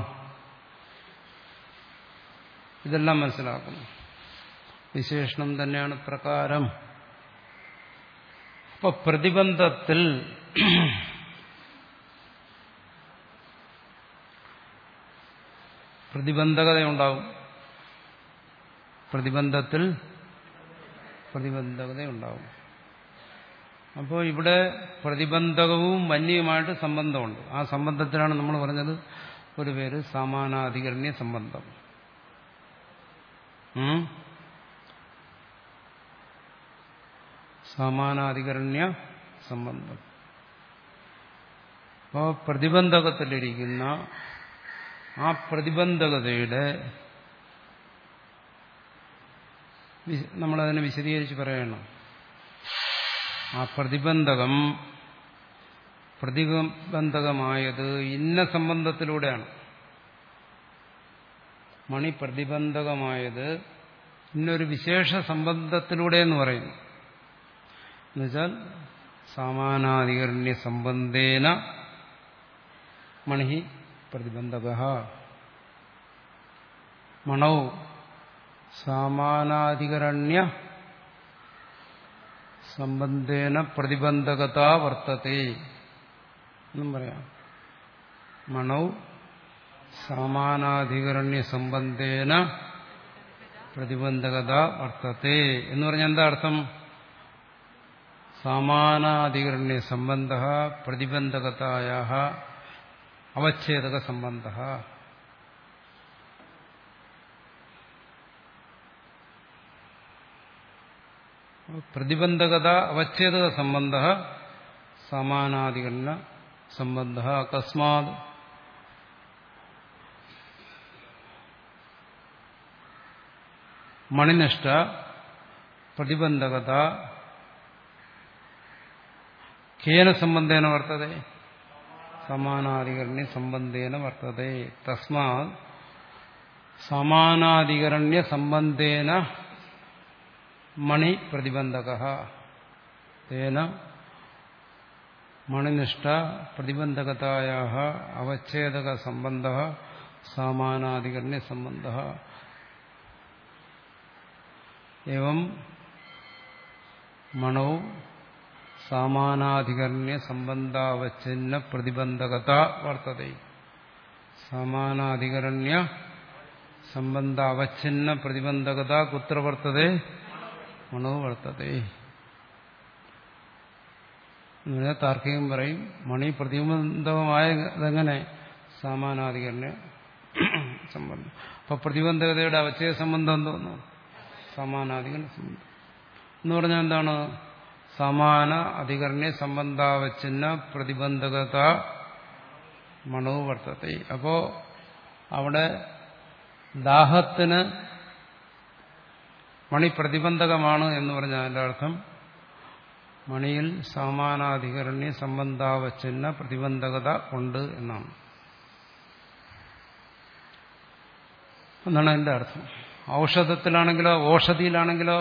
A: ഇതെല്ലാം മനസ്സിലാക്കുന്നു. വിശേഷണം തന്നെയാണ് പ്രകാരം. അപ്പൊ പ്രതിബന്ധത്തിൽ പ്രതിബന്ധകതയുണ്ടാവും. പ്രതിബന്ധത്തിൽ പ്രതിബന്ധകതയുണ്ടാവും. അപ്പോൾ ഇവിടെ പ്രതിബന്ധകവും വന്യവുമായിട്ട് സംബന്ധമുണ്ട്. ആ സംബന്ധത്തിലാണ് നമ്മൾ പറഞ്ഞത് ഒരു പേര് സമാനാധികരണ്യ സംബന്ധം. സമാനാധികരണ്യ സംബന്ധം. അപ്പോൾ പ്രതിബന്ധകത്തിലിരിക്കുന്ന ആ പ്രതിബന്ധകതയുടെ നമ്മളതിനെ വിശദീകരിച്ച് പറയണം. ആ പ്രതിബന്ധകം പ്രതിബന്ധകമായത് ഇന്ന സംബന്ധത്തിലൂടെയാണ്. മണി പ്രതിബന്ധകമായത് ഇന്നൊരു വിശേഷ സംബന്ധത്തിലൂടെ എന്ന് പറയുന്നു. എന്നുവെച്ചാൽ സമാനാധികരണ്യ സംബന്ധേന മണി പ്രതിബന്ധക. മണൗ സമാനാധികരണ്യ സംബന്ധേന പ്രതിബന്ധകത വർത്തത്തെ എന്നും പറയാം. മണൗ സമാനാധികരണ്യ സംബന്ധേന പ്രതിബന്ധകത വർത്തത്തെ എന്ന് പറഞ്ഞാൽ എന്താ അർത്ഥം? സമാനാധികരണ്യ സംബന്ധ പ്രതിബന്ധകതായ അവച്ഛേദക സംബന്ധ. പ്രതിബന്ധകത അവച്ഛേദക സംബന്ധ സമാനാധികരണ സംബന്ധ. അകസ്മാത് മണിനഷ്ട പ്രതിബന്ധകത കേന സംബന്ധേന വർത്തതെ? സമാനാധികരണ്യ സംബന്ധേന വർത്തതെ. തസ്മാത് സമാനാധികരണ്യ സംബന്ധേന മണി പ്രതിബന്ധക തേന മണിനിഷ്ഠ പ്രതിബന്ധകതായ അവച്ഛേദക സംബന്ധ സമാനാധികരണ്യ സംബന്ധ. എവം മണൗ സമാനാധികരണ്യ സംബന്ധാവച്ഛിന്ന പ്രതിബന്ധകത വർത്തതെ. സമാനാധികരണ്യ സംബന്ധാവച്ഛിന്ന പ്രതിബന്ധകത കുത്ര വർത്തതെ? മണോ വർത്തതെ. താർക്കികം പറയും മണി പ്രതിബന്ധകമായതെങ്ങനെ? സമാനാധികരണ്യ സംബന്ധം. അപ്പൊ പ്രതിബന്ധകതയുടെ അവച്ഛേദ സംബന്ധം എന്തോന്നു? സമാനാധികരണ സംബന്ധം എന്ന് പറഞ്ഞാൽ എന്താണ്? സമാന അധികരണ്യ സംബന്ധാവച്ഛിന്ന പ്രതിബന്ധകത മണോ വർത്തത്തെ. അപ്പോ അവിടെ ദാഹത്തിന് മണി പ്രതിബന്ധകമാണ് എന്ന് പറഞ്ഞാൽ അതിന്റെ അർത്ഥം മണിയിൽ സമാനാധികരണ്യ സംബന്ധാവച്ഛിന്ന പ്രതിബന്ധകത ഉണ്ട് എന്നാണ്. എന്നാണ് അതിന്റെ അർത്ഥം. ഔഷധത്തിലാണെങ്കിലോ ഓഷധിയിലാണെങ്കിലോ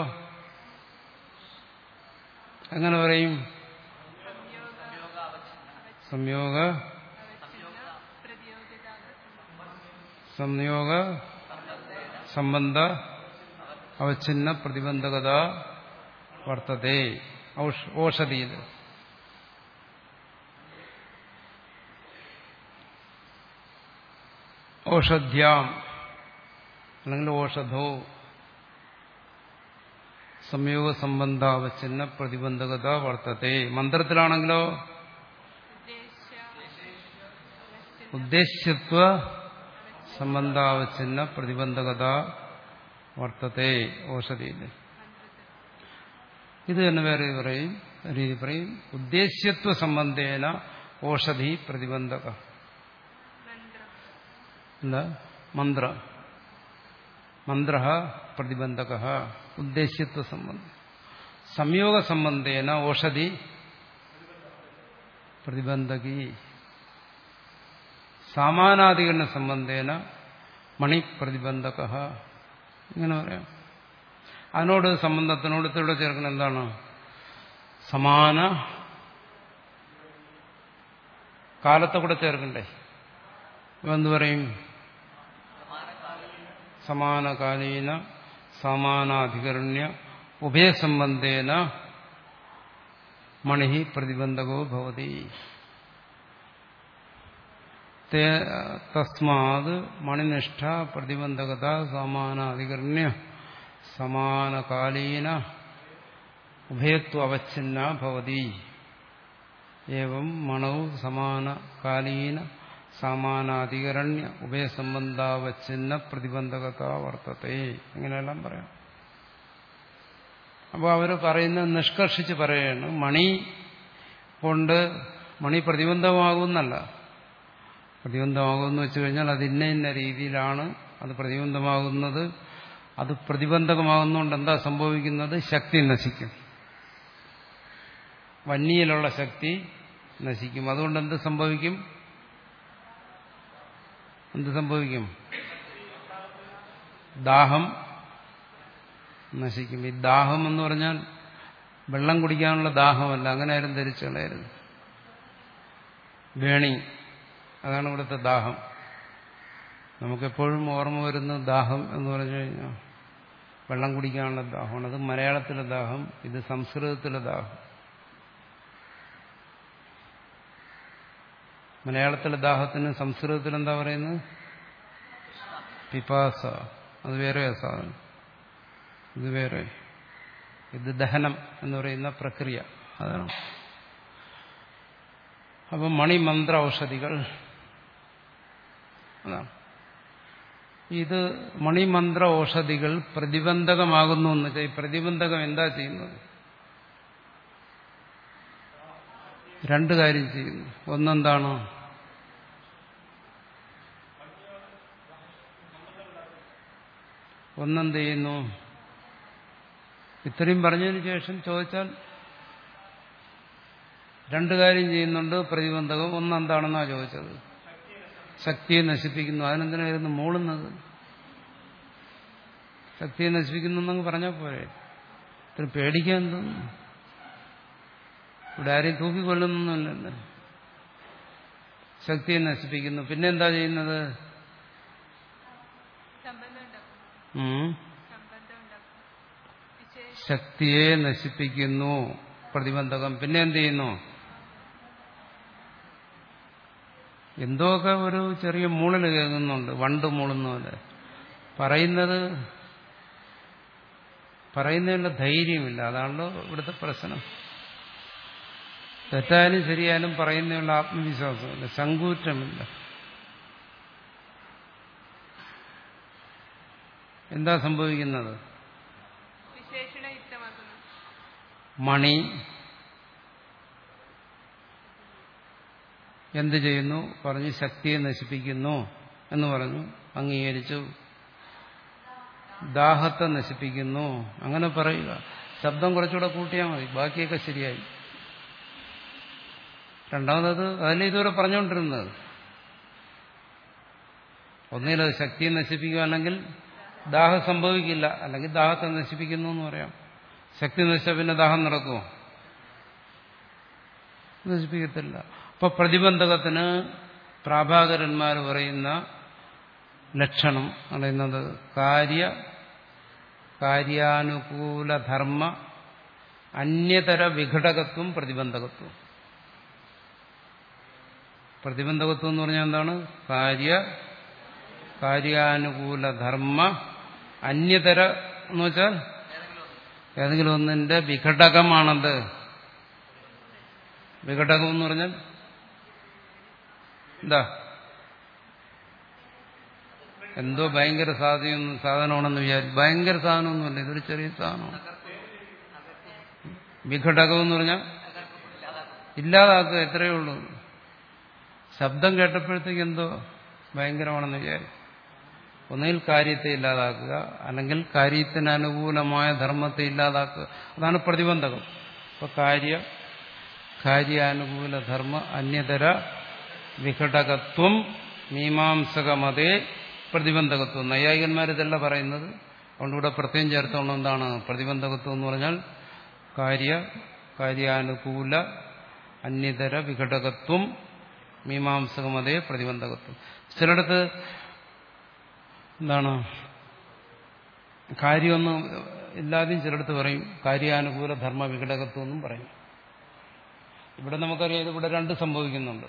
A: എങ്ങനെ പറയും? സംയോഗ സംയോഗ സംബന്ധ അവച്ഛിന്ന പ്രതിബന്ധകത വർത്തതേ. ഓഷധിയിൽ ഓഷധ്യാം അല്ലെങ്കിൽ ഓഷധോ സംയോഗ സംബന്ധാവച്ഛിന്ന പ്രതിബന്ധകത വർത്തത്തെ. മന്ത്രത്തിലാണെങ്കിലോ ഉദ്ദേശ്യത്വ സംബന്ധാവച്ഛിന്ന പ്രതിബന്ധകത വർത്തത്തെ ഓഷധിയിൽ. ഇത് തന്നെ വേറെ പറയും രീതി പറയും. ഉദ്ദേശ്യത്വ സംബന്ധേന ഓഷധി പ്രതിബന്ധക. എന്താ? മന്ത്ര മന്ത്ര പ്രതിബന്ധക ഉദ്ദേശ്യത്വ സംബന്ധം. സംയോഗ സംബന്ധേന ഓഷധി പ്രതിബന്ധകി. സമാനാധികരണ സംബന്ധേന മണിപ്രതിബന്ധക ഇങ്ങനെ പറയാം. അതിനോട് സംബന്ധത്തിനോട് ഇവിടെ ചേർക്കണം എന്താണ്? സമാന കാലത്തെ കൂടെ ചേർക്കണ്ടേ? എന്തു പറയും? സമാനകാലീന സമാനാധികരണ്യ ഉഭയസംബന്ധേന മണി പ്രതിബന്ധകോ ഭവതി. തസ്മാത് മണിനിഷ്ഠ പ്രതിബന്ധകത സമാനാധികരണ്യ സമാനകാലീന ഉഭയത്വ അവച്ഛിന്ന ഭവതി. ഏവം മണൗ സമാനകാലീന സമാനാധികരണ്യ ഉഭയസംബന്ധാവച്ഛിന്ന പ്രതിബന്ധകത വർത്തത്തെ. ഇങ്ങനെയെല്ലാം പറയാം. അപ്പോൾ അവർ പറയുന്നത് നിഷ്കർഷിച്ച് പറയാണ്, മണി കൊണ്ട് മണി പ്രതിബന്ധമാകുമെന്നല്ല. പ്രതിബന്ധമാകുമെന്ന് വെച്ചു കഴിഞ്ഞാൽ അത് ഇന്ന ഇന്ന രീതിയിലാണ് അത് പ്രതിബന്ധമാകുന്നത്. അത് പ്രതിബന്ധകമാകുന്നതുകൊണ്ട് എന്താ സംഭവിക്കുന്നത്? ശക്തി നശിക്കും. വന്യയിലുള്ള ശക്തി നശിക്കും. അതുകൊണ്ട് എന്ത് സംഭവിക്കും? എന്ത് സംഭവിക്കും? ദാഹം നശിക്കും. ഈ ദാഹം എന്ന് പറഞ്ഞാൽ വെള്ളം കുടിക്കാനുള്ള ദാഹമല്ല, അങ്ങനെ ആരും ധരിച്ചു കളയരുത്. വേണി, അതാണ് ഇവിടുത്തെ ദാഹം. നമുക്കെപ്പോഴും ഓർമ്മ വരുന്ന ദാഹം എന്ന് പറഞ്ഞു കഴിഞ്ഞാൽ വെള്ളം കുടിക്കാനുള്ള ദാഹമാണ്. അത് മലയാളത്തിലെ ദാഹം, ഇത് സംസ്കൃതത്തിലെ ദാഹം. മലയാളത്തിലെ ദാഹത്തിന് സംസ്കൃതത്തിൽ എന്താ പറയുന്നത്? പിപാസ. അത് വേറെ സാധനം, ഇത് വേറെ. ഇത് ദഹനം എന്ന് പറയുന്ന പ്രക്രിയ, അതാണ്. അപ്പം മണിമന്ത്ര ഔഷധികൾ അതാണ്. ഇത് മണിമന്ത്ര ഔഷധികൾ പ്രതിബന്ധകമാകുന്നു എന്ന് വെച്ചാൽ ഈ പ്രതിബന്ധകം എന്താ ചെയ്യുന്നത്? രണ്ട് കാര്യം ചെയ്യുന്നു. ഒന്നെന്താണ്? ഒന്നെന്ത് ചെയ്യുന്നു? ഇത്രയും പറഞ്ഞതിന് ശേഷം ചോദിച്ചാൽ രണ്ട് കാര്യം ചെയ്യുന്നുണ്ട് പ്രതിബന്ധകം. ഒന്നെന്താണെന്നാ ചോദിച്ചത്? ശക്തിയെ നശിപ്പിക്കുന്നു. അതിനെന്തിനായിരുന്നു മൂളുന്നത്? ശക്തിയെ നശിപ്പിക്കുന്നു എന്നങ്ങ് പറഞ്ഞാൽ പോരെ. ഇത്ര പേടിക്കാൻ തോന്നുന്നു. ഇവിടെ ആരെയും തൂക്കിക്കൊല്ലുന്നൊന്നുമില്ലല്ലോ. ശക്തിയെ നശിപ്പിക്കുന്നു. പിന്നെ എന്താ ചെയ്യുന്നത്? ശക്തിയെ നശിപ്പിക്കുന്നു പ്രതിബന്ധകം. പിന്നെ എന്ത് ചെയ്യുന്നു? എന്തോക്കെ ഒരു ചെറിയ മൂളൽ കേൾക്കുന്നുണ്ട്, വണ്ട് മൂളുന്ന പോലെ. പറയുന്നത് പറയുന്നതിനുള്ള ധൈര്യമില്ല. അതാണല്ലോ ഇവിടുത്തെ പ്രശ്നം. തെറ്റായാലും ശരിയായാലും പറയുന്നതിനുള്ള ആത്മവിശ്വാസമില്ല, ചങ്കൂറ്റമില്ല. എന്താ സംഭവിക്കുന്നത്? മണി എന്ത് ചെയ്യുന്നു? പറഞ്ഞു ശക്തിയെ നശിപ്പിക്കുന്നു എന്ന് പറഞ്ഞു, അംഗീകരിച്ചു. ദാഹത്തെ നശിപ്പിക്കുന്നു, അങ്ങനെ പറയുക. ശബ്ദം കുറച്ചുകൂടെ കൂട്ടിയാൽ മതി, ബാക്കിയൊക്കെ ശരിയായി. രണ്ടാമത് അതിനെ ഇതുവരെ പറഞ്ഞുകൊണ്ടിരുന്നത് ഒന്നിലത് ശക്തിയെ നശിപ്പിക്കുക, അല്ലെങ്കിൽ ദാഹം സംഭവിക്കില്ല, അല്ലെങ്കിൽ ദാഹത്തെ നശിപ്പിക്കുന്നു എന്ന് പറയാം. ശക്തി നശിച്ച പിന്നെ ദാഹം നടക്കുമോ? നശിപ്പിക്കത്തില്ല. അപ്പൊ പ്രതിബന്ധകത്തിന് പ്രാഭാകരന്മാർ പറയുന്ന ലക്ഷണം പറയുന്നത് കാര്യ കാര്യാനുകൂലധർമ്മ അന്യതര വിഘടകത്വം പ്രതിബന്ധകത്വം. പ്രതിബന്ധകത്വം എന്ന് പറഞ്ഞാൽ എന്താണ്? കാര്യ കാര്യാനുകൂലധർമ്മ അന്യതര എന്ന് വെച്ചാൽ ഏതെങ്കിലും ഒന്നിന്റെ വിഘടകമാണത്. വിഘടകം എന്ന് പറഞ്ഞാൽ എന്താ? എന്തോ ഭയങ്കര സാധനം സാധനമാണെന്ന് വിചാരിച്ചു. ഭയങ്കര സാധനമൊന്നുമല്ല, ഇതൊരു ചെറിയ സാധനമാണ്. വിഘടകം എന്ന് പറഞ്ഞാൽ ഇല്ലാതാക്കുക, എത്രയേ ഉള്ളൂ. ശബ്ദം കേട്ടപ്പോഴത്തേക്ക് എന്തോ ഭയങ്കരമാണെന്ന് വിചാരിച്ചു. ഒന്നുകിൽ കാര്യത്തെ ഇല്ലാതാക്കുക, അല്ലെങ്കിൽ കാര്യത്തിന് അനുകൂലമായ ധർമ്മത്തെ ഇല്ലാതാക്കുക. അതാണ് പ്രതിബന്ധകം. അപ്പൊ കാര്യ കാര്യാനുകൂല ധർമ്മ അന്യതര വിഘടകത്വം മീമാംസകമതേ പ്രതിബന്ധകത്വം. നൈയായികന്മാർ ഇതല്ല പറയുന്നത്. അതുകൊണ്ട് ഇവിടെ പ്രത്യേകം ചേർത്തോളം എന്താണ് പ്രതിബന്ധകത്വം എന്ന് പറഞ്ഞാൽ കാര്യ കാര്യാനുകൂല അന്യതര വിഘടകത്വം മീമാംസകമതേ പ്രതിബന്ധകത്വം. ചിലയിടത്ത് എന്താണ് കാര്യമൊന്നും ഇല്ലാതെയും ചിലയിടത്ത് പറയും കാര്യാനുകൂല ധർമ്മ വിഘടകത്വം എന്നും പറയും. ഇവിടെ നമുക്കറിയാം ഇവിടെ രണ്ട് സംഭവിക്കുന്നുണ്ട്.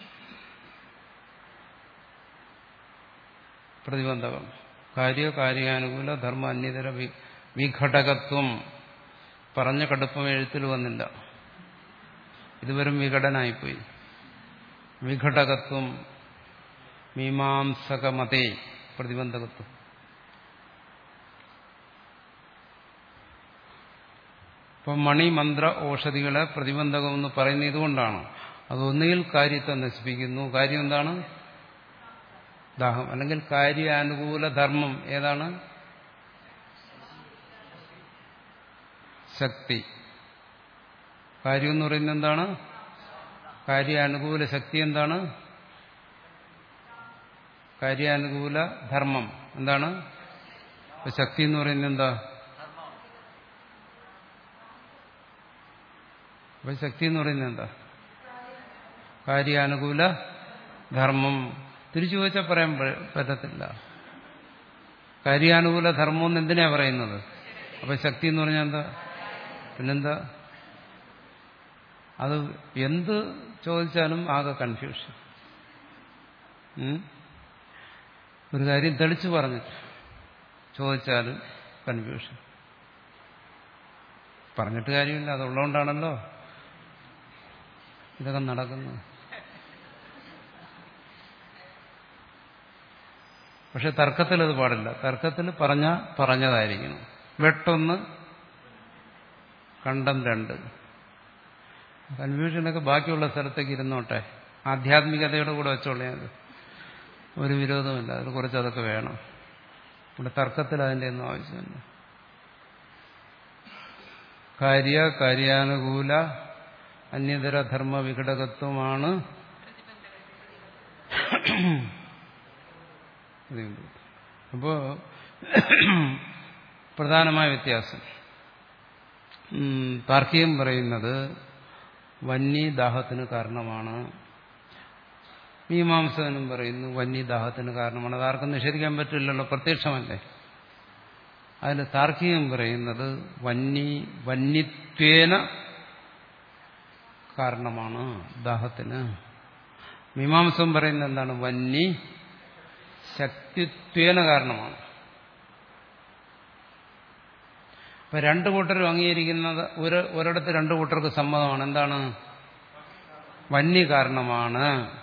A: പ്രതിബന്ധകം കാര്യ കാര്യാനുകൂല ധർമ്മ അന്യതര വിഘടകത്വം പറഞ്ഞ കടുപ്പം എഴുത്തിൽ വന്നില്ല. ഇതുവരും വിഘടനായിപ്പോയി. വിഘടകത്വം മീമാംസകമതേ പ്രതിബന്ധകത്വം. ഇപ്പം മണിമന്ത്ര ഔഷധികളെ പ്രതിബന്ധകമെന്ന് പറയുന്നത് ഇതുകൊണ്ടാണ്. അത് ഒന്നുകിൽ കാര്യത്തെ നശിപ്പിക്കുന്നു. കാര്യം എന്താണ്? ദാഹം. അല്ലെങ്കിൽ കാര്യാനുകൂല ധർമ്മം ഏതാണ്? ശക്തി. കാര്യം എന്ന് പറയുന്നത് എന്താണ്? കാര്യാനുകൂല ശക്തി എന്താണ്? കാര്യാനുകൂല ധർമ്മം എന്താണ്? ശക്തി എന്ന് പറയുന്നത് എന്താ? അപ്പൊ ശക്തി എന്ന് പറയുന്നത് എന്താ? കാര്യാനുകൂല ധർമ്മം. തിരിച്ചു ചോദിച്ചാൽ പറയാൻ പറ്റത്തില്ല. കാര്യാനുകൂല ധർമ്മം എന്ന് എന്തിനാ പറയുന്നത്? അപ്പൊ ശക്തി എന്ന് പറഞ്ഞാൽ എന്താ? പിന്നെന്താ? അത് എന്ത് ചോദിച്ചാലും ആകെ കൺഫ്യൂഷൻ. ഒരു കാര്യം തെളിച്ചു പറഞ്ഞിട്ട് ചോദിച്ചാലും കൺഫ്യൂഷൻ. പറഞ്ഞിട്ട് കാര്യമില്ല. അതുള്ളതുകൊണ്ടാണല്ലോ ഇതൊക്കെ നടക്കുന്നത്. പക്ഷെ തർക്കത്തിൽ അത് പാടില്ല. തർക്കത്തിൽ പറഞ്ഞ പറഞ്ഞതായിരിക്കണം. വെട്ടൊന്ന് കണ്ടം രണ്ട്. കൺഫ്യൂഷനൊക്കെ ബാക്കിയുള്ള സ്ഥലത്തേക്ക് ഇരുന്നോട്ടെ. ആധ്യാത്മികതയുടെ കൂടെ വെച്ചോളേത് ഒരു വിരോധമില്ല. അതിൽ കുറച്ച് അതൊക്കെ വേണം. ഇവിടെ തർക്കത്തിൽ അതിൻ്റെ ഒന്നും ആവശ്യമില്ല. കാര്യ കാര്യാനുകൂല അന്യതര ധർമ്മ വിഘടകത്വമാണ് അപ്പോ പ്രധാനമായ വ്യത്യാസം. താർക്കികം പറയുന്നത് വന്നി ദാഹത്തിന് കാരണമാണ്. മീമാംസകനും പറയുന്നു വന്നി ദാഹത്തിന് കാരണമാണ്. അതാർക്കും നിഷേധിക്കാൻ പറ്റില്ലല്ലോ, പ്രത്യക്ഷമല്ലേ. അതിൽ താർക്കികം പറയുന്നത് വന്നി വന്യത്വേന കാരണമാണ് ദാഹത്തിന്. മീമാംസം പറയുന്നത് എന്താണ്? വന്നി ശക്തിത്വേന കാരണമാണ്. അപ്പൊ രണ്ടു കൂട്ടരും അംഗീകരിക്കുന്നത് ഒരു ഒരിടത്ത് രണ്ടു കൂട്ടർക്ക് സമ്മതമാണ്. എന്താണ്? വന്യ കാരണമാണ്.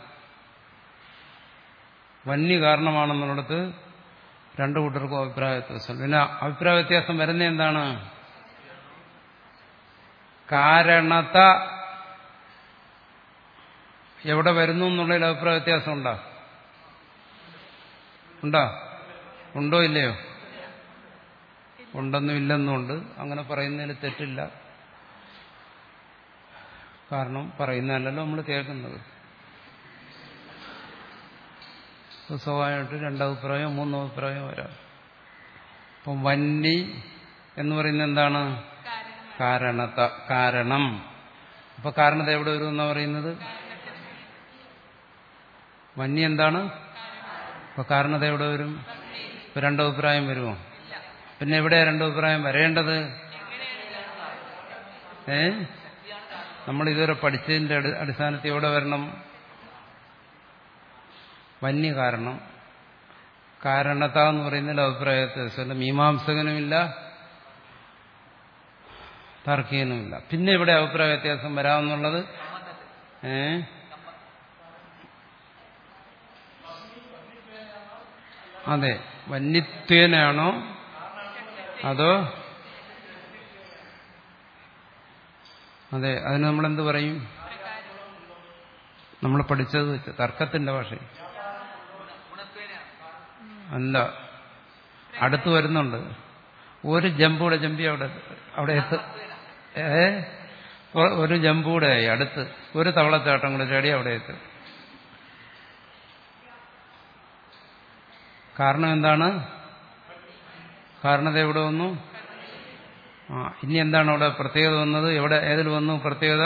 A: വന്യ കാരണമാണെന്നുള്ളിടത്ത് രണ്ടു കൂട്ടർക്കും അഭിപ്രായ വ്യത്യാസം. പിന്നെ അഭിപ്രായ വ്യത്യാസം വരുന്നത് എന്താണ്? കാരണത എവിടെ വരുന്നു എന്നുള്ളതിൽ അഭിപ്രായ വ്യത്യാസം ഉണ്ടോ? ഉണ്ടോ? ഉണ്ടോ ഇല്ലയോ? ഉണ്ടെന്നും ഇല്ലെന്നുണ്ട്. അങ്ങനെ പറയുന്നതിൽ തെറ്റില്ല. കാരണം പറയുന്നതല്ലല്ലോ നമ്മൾ കേൾക്കുന്നത്. സ്വാഭാവികമായിട്ട് രണ്ടഭിപ്രായം മൂന്നോ അഭിപ്രായം വരാം. അപ്പം വന്നി എന്ന് പറയുന്നത് എന്താണ്? കാരണത കാരണം. അപ്പൊ കാരണത എവിടെ വരും എന്നാ പറയുന്നത്? വന്നി എന്താണ്? അപ്പൊ കാരണത എവിടെ വരും? ഇപ്പൊ രണ്ടഭിപ്രായം വരുമോ? പിന്നെ എവിടെയാ രണ്ടഭിപ്രായം വരേണ്ടത്? ഏ നമ്മൾ ഇതുവരെ പഠിച്ചതിന്റെ അടിസ്ഥാനത്തിൽ എവിടെ വരണം? വന്യ കാരണം. കാരണത എന്ന് പറയുന്നതിൽ അഭിപ്രായ വ്യത്യാസമല്ല. മീമാംസകനുമില്ല, താർക്കികനുമില്ല. പിന്നെ ഇവിടെ അഭിപ്രായ വ്യത്യാസം വരാമെന്നുള്ളത് ഏ അതെ, വന്യത്വേനാണോ അതോ അതെ, അതിന് നമ്മളെന്ത് പറയും? നമ്മൾ പഠിച്ചത് വെച്ച് തർക്കത്തിന്റെ ഭാഷയിൽ അല്ല, അടുത്ത് വരുന്നുണ്ട്. ഒരു ജമ്പൂടെ ജമ്പി അവിടെ അവിടെ എത്ത് ഏ ഒരു ജമ്പൂടെ ആയി അടുത്ത് ഒരു തവളച്ചാട്ടം കൂടെ ചാടി അവിടെ എത്തും. കാരണം എന്താണ്? കാരണത എവിടെ വന്നു? ആ ഇനി എന്താണ് അവിടെ പ്രത്യേകത വന്നത്? എവിടെ ഏതിൽ വന്നു പ്രത്യേകത?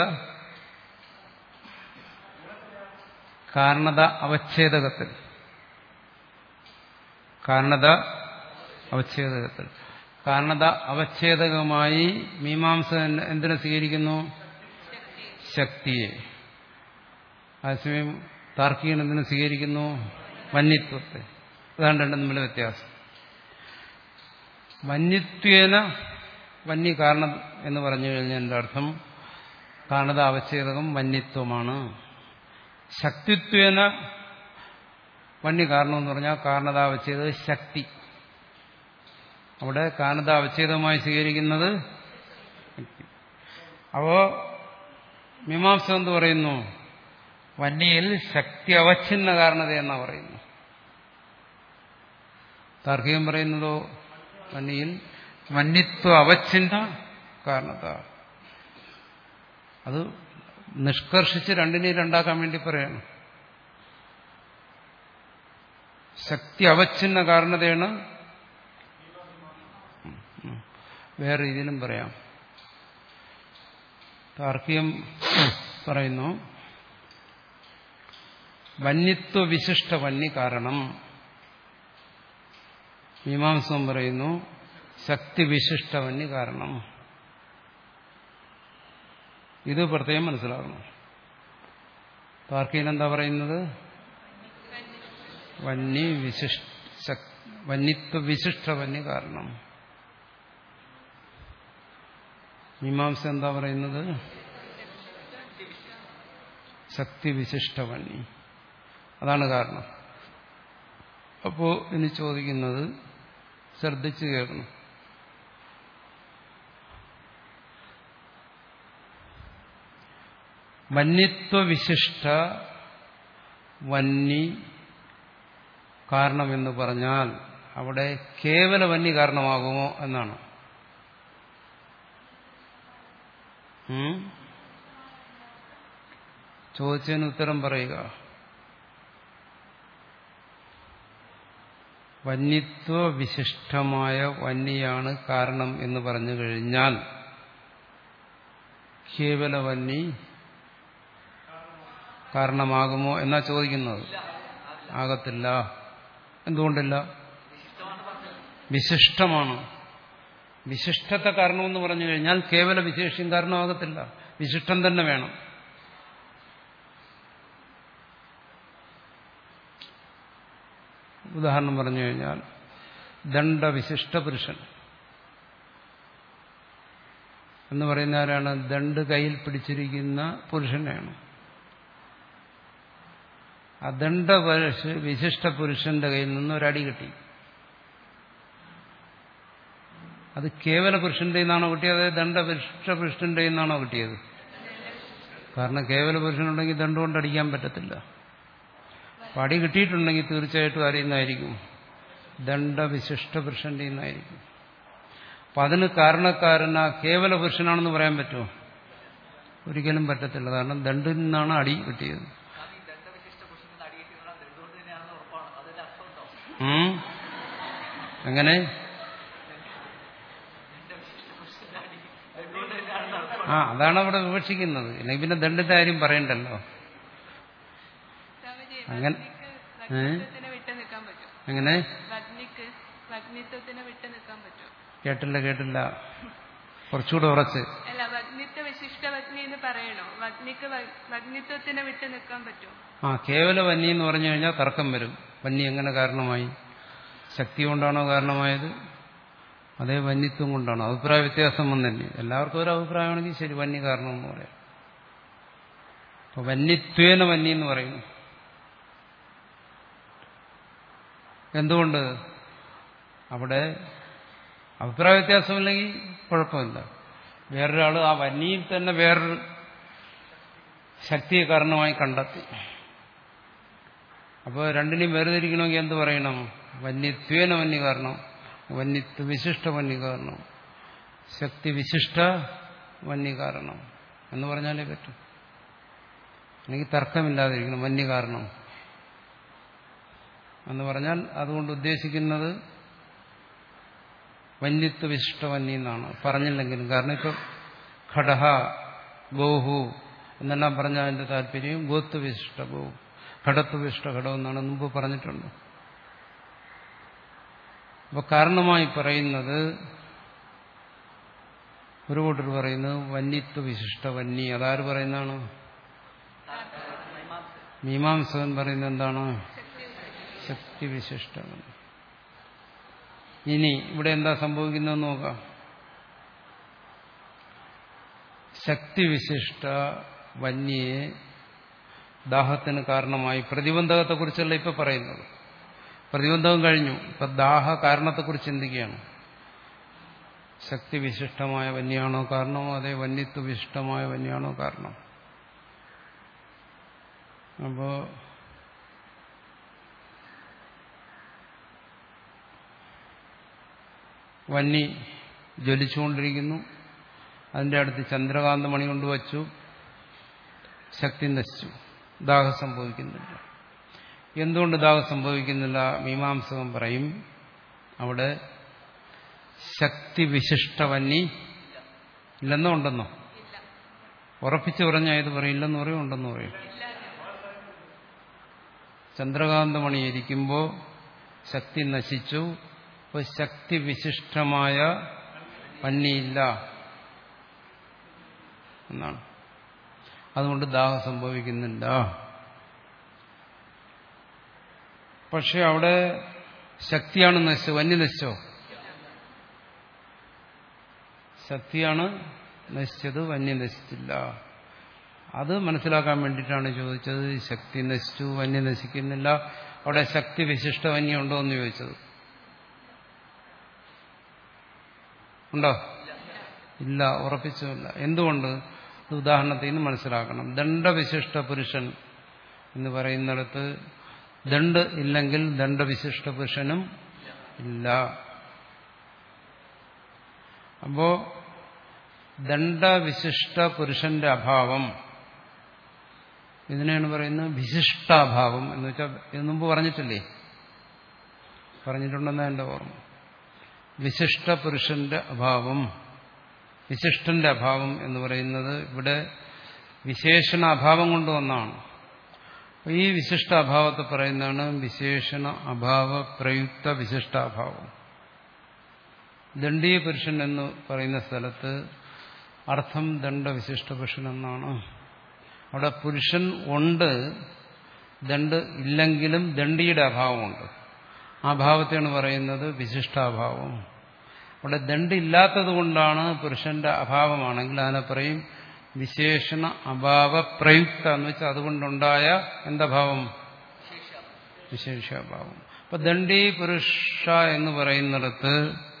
A: കാരണത അവച്ഛേദകത്തിൽ. കാരണത അവച്ഛേദകത്തിൽ. കാരണത അവച്ഛേദകമായി മീമാംസ എന്തിനെ സ്വീകരിക്കുന്നു? ശക്തിയെ. അതേസമയം താർക്കികൻ എന്തിനെ സ്വീകരിക്കുന്നു? വന്യത്വത്തെ. അതാണ് രണ്ടും തമ്മിലെ വ്യത്യാസം. വന്യത്വേന വന്യ കാരണം എന്ന് പറഞ്ഞു കഴിഞ്ഞാൽ എൻ്റെ അർത്ഥം കാരണത അവച്ഛേദകം വന്യത്വമാണ്. ശക്തിത്വേന വന്യ കാരണം എന്ന് പറഞ്ഞാൽ കാരണത അവച്ഛേദ ശക്തി. അവിടെ കാരണത അവച്ഛേദമായി സ്വീകരിക്കുന്നത്. അപ്പോ മീമാംസ എന്ത് പറയുന്നു? വന്യയിൽ ശക്തി അവച്ഛിന്ന കാരണത എന്നാ പറയുന്നു. താർക്കികം പറയുന്നതോ വന്യയിൽ വന്യത്വ അവച്ഛിന്ന കാരണത. അത് നിഷ്കർഷിച്ച് രണ്ടിനെയും രണ്ടാക്കാൻ വേണ്ടി പറയണം. ശക്തി അവച്ഛിന്ന കാരണതയാണ്. വേറെ രീതിയിലും പറയാം. താർക്കികം പറയുന്നു വന്യത്വ വിശിഷ്ട വന്യ കാരണം. മീമാംസം പറയുന്നു ശക്തി വിശിഷ്ട വന്യ കാരണം. ഇത് പ്രത്യേകം മനസ്സിലാക്കണം. താർക്കികൻ എന്താ പറയുന്നത്? വന്യ വിശിഷ്ട വന്യത്വ വിശിഷ്ട വന്യ കാരണം. മീമാംസ എന്താ പറയുന്നത്? ശക്തി വിശിഷ്ട വന്യ. അതാണ് കാരണം. അപ്പോ ഇനി ചോദിക്കുന്നത് ശ്രദ്ധിച്ചു കേൾക്കണം. വന്യത്വ വിശിഷ്ട വന്യ കാരണമെന്ന് പറഞ്ഞാൽ അവിടെ കേവല വന്യ കാരണമാകുമോ എന്നാണ്. ചോദിച്ചതിന് ഉത്തരം പറയുക. വന്യത്വ വിശിഷ്ടമായ വന്യാണ് കാരണം എന്ന് പറഞ്ഞു കഴിഞ്ഞാൽ കേവല വന്യ കാരണമാകുമോ എന്നാ ചോദിക്കുന്നത്. ആകത്തില്ല. എന്തുകൊണ്ടില്ല? വിശിഷ്ടമാണ്. വിശിഷ്ടത്തെ കാരണമെന്ന് പറഞ്ഞു കഴിഞ്ഞാൽ കേവല വിശേഷ്യം കാരണമാകത്തില്ല. വിശിഷ്ടം തന്നെ വേണം. ഉദാഹരണം പറഞ്ഞു കഴിഞ്ഞാൽ ദണ്ഡവിശിഷ്ട പുരുഷൻ എന്ന് പറയുന്ന ആരാണ്? ദണ്ഡ് കയ്യിൽ പിടിച്ചിരിക്കുന്ന പുരുഷനെയാണ്. ആ ദണ്ഡ വിശിഷ്ട പുരുഷന്റെ കയ്യിൽ നിന്ന് ഒരടി കിട്ടി. അത് കേവല പുരുഷന്റെ നിന്നാണോ കിട്ടിയത്? ദണ്ഡവിശിഷ്ട പുരുഷന്റെ നിന്നാണോ കിട്ടിയത്? കാരണം കേവല പുരുഷനുണ്ടെങ്കിൽ ദണ്ഡ് കൊണ്ട് അടിക്കാൻ പറ്റത്തില്ല. അടി കിട്ടിയിട്ടുണ്ടെങ്കിൽ തീർച്ചയായിട്ടും അറിയുന്നതായിരിക്കും ദണ്ഡവിശിഷ്ട പുരുഷന്റെ നിന്നായിരിക്കും. അപ്പൊ അതിന് കാരണക്കാരൻ ആ കേവല പുരുഷനാണെന്ന് പറയാൻ പറ്റുമോ? ഒരിക്കലും പറ്റത്തില്ല. കാരണം ദണ്ഡിൽ നിന്നാണ് അടി കിട്ടിയത്. എങ്ങനെ? ആ അതാണ് അവിടെ വിവക്ഷിക്കുന്നത്. അല്ലെങ്കിൽ പിന്നെ ദണ്ഡിന്റെ കാര്യം പറയണ്ടല്ലോ. അങ്ങനെ എങ്ങനെ? കേട്ടില്ല കേട്ടില്ല കുറച്ചുകൂടെ ഉറച്ച്. ആ കേവല വന്യ എന്ന് പറഞ്ഞു കഴിഞ്ഞാൽ തർക്കം വരും. വന്യ എങ്ങനെ കാരണമായി? ശക്തി കൊണ്ടാണോ കാരണമായത്? അതേ വന്യത്വം കൊണ്ടാണോ? അഭിപ്രായ വ്യത്യാസം വന്നല്ലേ. എല്ലാവർക്കും ഒരു അഭിപ്രായമാണെങ്കിൽ ശരി, വന്യ കാരണം എന്ന് പറയാം. അപ്പൊ വന്യത്വേന വന്യ എന്ന് പറയുന്നു. എന്തുകൊണ്ട്? അവിടെ അഭിപ്രായ വ്യത്യാസമില്ലെങ്കിൽ കുഴപ്പമില്ല. വേറൊരാൾ ആ വന്യയിൽ തന്നെ വേറൊരു ശക്തിയെ കാരണമായി കണ്ടെത്തി. അപ്പോൾ രണ്ടിനെയും വേർതിരിക്കണമെങ്കിൽ എന്ത് പറയണം? വന്യത്വേന വന്യ കാരണം, വന്യത്വ വിശിഷ്ട വന്യ കാരണം, ശക്തി വിശിഷ്ട വന്യ കാരണം എന്ന് പറഞ്ഞാലേ പറ്റും. അല്ലെങ്കിൽ തർക്കമില്ലാതിരിക്കണം. വന്യ കാരണം എന്ന് പറഞ്ഞാൽ അതുകൊണ്ട് ഉദ്ദേശിക്കുന്നത് വന്യത്വ വിശിഷ്ടവന്നി എന്നാണ്. പറഞ്ഞില്ലെങ്കിലും, കാരണം ഇപ്പം ഘടഹ ഗോഹു എന്നെല്ലാം പറഞ്ഞാൽ അതിന്റെ താല്പര്യം ഗോത്വ വിശിഷ്ട ഗോ, ഘടത്വ വിശിഷ്ട ഘടം എന്നാണ് മുമ്പ് പറഞ്ഞിട്ടുണ്ട്. അപ്പൊ കാരണമായി പറയുന്നത് ഒരു കൂട്ടർ പറയുന്നത് വന്യത്വ വിശിഷ്ട വന്നി. അതാര് പറയുന്നതാണ്? മീമാംസകൻ പറയുന്നത് എന്താണ്? ശക്തിവിശിഷ്ട. ഇനി ഇവിടെ എന്താ സംഭവിക്കുന്നതെന്ന് നോക്കാം. ശക്തിവിശിഷ്ട വന്യയെ ദാഹത്തിന് കാരണമായി, പ്രതിബന്ധകത്തെക്കുറിച്ചല്ല ഇപ്പൊ പറയുന്നത്. പ്രതിബന്ധകം കഴിഞ്ഞു, ഇപ്പൊ ദാഹ കാരണത്തെക്കുറിച്ച് ചിന്തിക്കുകയാണ്. ശക്തിവിശിഷ്ടമായ വന്യാണോ കാരണമോ അതേ വന്യത്വ വിശിഷ്ടമായ വന്യാണോ കാരണം? അപ്പോ വന്നി ജ്വലിച്ചുകൊണ്ടിരിക്കുന്നു, അതിന്റെ അടുത്ത് ചന്ദ്രകാന്ത മണി കൊണ്ടുവച്ചു, ശക്തി നശിച്ചു, ദാഹം സംഭവിക്കുന്നില്ല. എന്തുകൊണ്ട് ദാഹം സംഭവിക്കുന്നില്ല? മീമാംസകൻ പറയും അവിടെ ശക്തിവിശിഷ്ട വന്നി ഇല്ലെന്നോ ഉണ്ടെന്നോ? ഉറപ്പിച്ചു പറഞ്ഞാൽ ഇത് പറയും, ഇല്ലെന്ന് പറയും, ഉണ്ടെന്ന് പറയും. ചന്ദ്രകാന്തമണി ഇരിക്കുമ്പോൾ ശക്തി നശിച്ചു, അപ്പോൾ ശക്തിവിശിഷ്ടമായ വന്നിയില്ല എന്നാണ്. അതുകൊണ്ട് ദാഹം സംഭവിക്കുന്നില്ല. പക്ഷെ അവിടെ ശക്തിയാണ് നശിച്ചത്, വന്യ നശിച്ചോ? ശക്തിയാണ് നശിച്ചത്, വന്യ നശിച്ചില്ല. അത് മനസ്സിലാക്കാൻ വേണ്ടിയിട്ടാണ് ചോദിച്ചത്. ശക്തി നശിച്ചു, വന്യ നശിക്കുന്നില്ല, അവിടെ ശക്തി വിശിഷ്ട വന്യ ഉണ്ടോ എന്ന് ചോദിച്ചത്. ഉണ്ടോ? ഇല്ല, ഉറപ്പിച്ചുമില്ല. എന്തുകൊണ്ട്? ഉദാഹരണത്തിൽ നിന്ന് മനസ്സിലാക്കണം. ദണ്ഡവിശിഷ്ട പുരുഷൻ എന്ന് പറയുന്നിടത്ത് ദണ്ഡ് ഇല്ലെങ്കിൽ ദണ്ഡവിശിഷ്ട പുരുഷനും ഇല്ല. അപ്പോ ദണ്ഡവിശിഷ്ട പുരുഷന്റെ അഭാവം, ഇതിനെയാണ് പറയുന്നത് വിശിഷ്ടാഭാവം എന്ന് വെച്ചാൽ. ഇത് മുമ്പ് പറഞ്ഞിട്ടില്ലേ? പറഞ്ഞിട്ടുണ്ടെന്ന് എന്റെ ഓർമ്മ. വിശിഷ്ട പുരുഷന്റെ അഭാവം, വിശിഷ്ടന്റെ അഭാവം എന്ന് പറയുന്നത് ഇവിടെ വിശേഷണ അഭാവം കൊണ്ടുവന്നാണ്. ഈ വിശിഷ്ട അഭാവത്തെ പറയുന്നതാണ് വിശേഷണ അഭാവ പ്രയുക്ത വിശിഷ്ടാഭാവം. ദണ്ഡീയ പുരുഷൻ എന്ന് പറയുന്ന സ്ഥലത്ത് അർത്ഥം ദണ്ഡവിശിഷ്ട പുരുഷൻ എന്നാണ്. അവിടെ പുരുഷൻ ഉണ്ട്, ദണ്ഡ് ഇല്ലെങ്കിലും ദണ്ഡിയുടെ അഭാവമുണ്ട്. ആ ഭാവത്തെയാണ് പറയുന്നത് വിശിഷ്ടാഭാവം. അവിടെ ദണ്ഡ് ഇല്ലാത്തത് കൊണ്ടാണ് പുരുഷന്റെ അഭാവമാണെങ്കിൽ അതിനെ പറയും വിശേഷണ അഭാവ പ്രയുക്ത എന്ന് വെച്ചാൽ അതുകൊണ്ടുണ്ടായ എന്തഭാവം? വിശേഷാഭാവം. അപ്പൊ ദണ്ഡീ പുരുഷ എന്ന് പറയുന്നിടത്ത്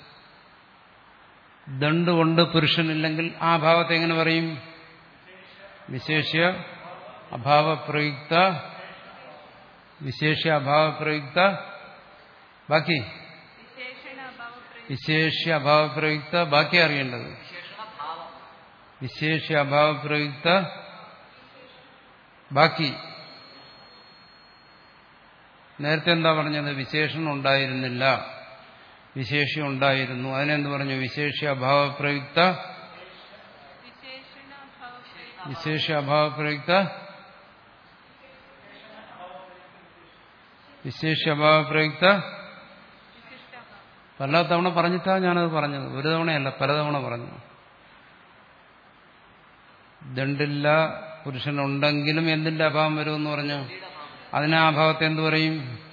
A: ദണ്ഡ് കൊണ്ട് പുരുഷനില്ലെങ്കിൽ ആ ഭാവത്തെ എങ്ങനെ പറയും? വിശേഷ്യ അഭാവപ്രയുക്ത, വിശേഷ്യ അഭാവപ്രയുക്ത, ബാക്കി വിശേഷ്യ അഭാവപ്രയുക്ത, ബാക്കി അറിയേണ്ടത് വിശേഷ്യ അഭാവപ്രയുക്ത, ബാക്കി. നേരത്തെ എന്താ പറഞ്ഞത്? വിശേഷണം ഉണ്ടായിരുന്നില്ല, വിശേഷ്യം ഉണ്ടായിരുന്നു. അതിനെന്ത് പറഞ്ഞു? വിശേഷ്യ അഭാവപ്രയുക്ത, വിശേഷ്യ അഭാവപ്രയുക്ത, വിശേഷ്യ അഭാവപ്രയുക്ത. പല തവണ പറഞ്ഞിട്ടാണ് ഞാനത് പറഞ്ഞത്. ഒരു തവണയല്ല, പലതവണ പറഞ്ഞു. ദണ്ഡില്ല പുരുഷനുണ്ടെങ്കിലും എന്തിന്റെ അഭാവം വരുമെന്ന് പറഞ്ഞു? അതിന് ആ അഭാവത്തെ എന്ത് പറയും?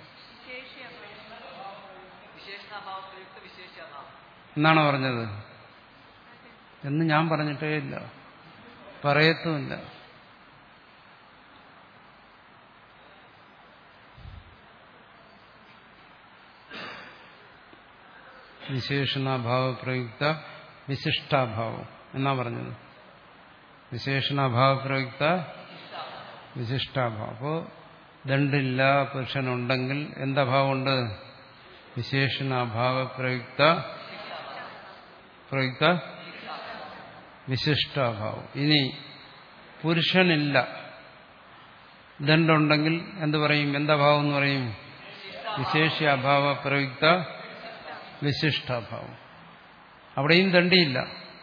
A: എന്നാണോ പറഞ്ഞത്? എന്ന് ഞാൻ പറഞ്ഞിട്ടേ ഇല്ല, പറയത്തുമില്ല. വിശേഷണാഭാവപ്രയുക്ത വിശിഷ്ടാഭാവം എന്നാ പറഞ്ഞത്. വിശേഷണാഭാവപ്രയുക്ത വിശിഷ്ടാഭാവം. അപ്പോ ദണ്ഡില്ല പുരുഷനുണ്ടെങ്കിൽ എന്തഭാവമുണ്ട്? വിശേഷണാഭാവപ്രയുക്ത പ്രയുക്ത വിശിഷ്ടാഭാവം. ഇനി പുരുഷനില്ല, ദണ്ഡുണ്ടെങ്കിൽ എന്ത് പറയും? എന്തഭാവം എന്ന് പറയും? വിശേഷ്യാഭാവ പ്രയുക്ത വിശിഷ്ടാഭാവം. അവിടെയും ദണ്ഡിയില്ല.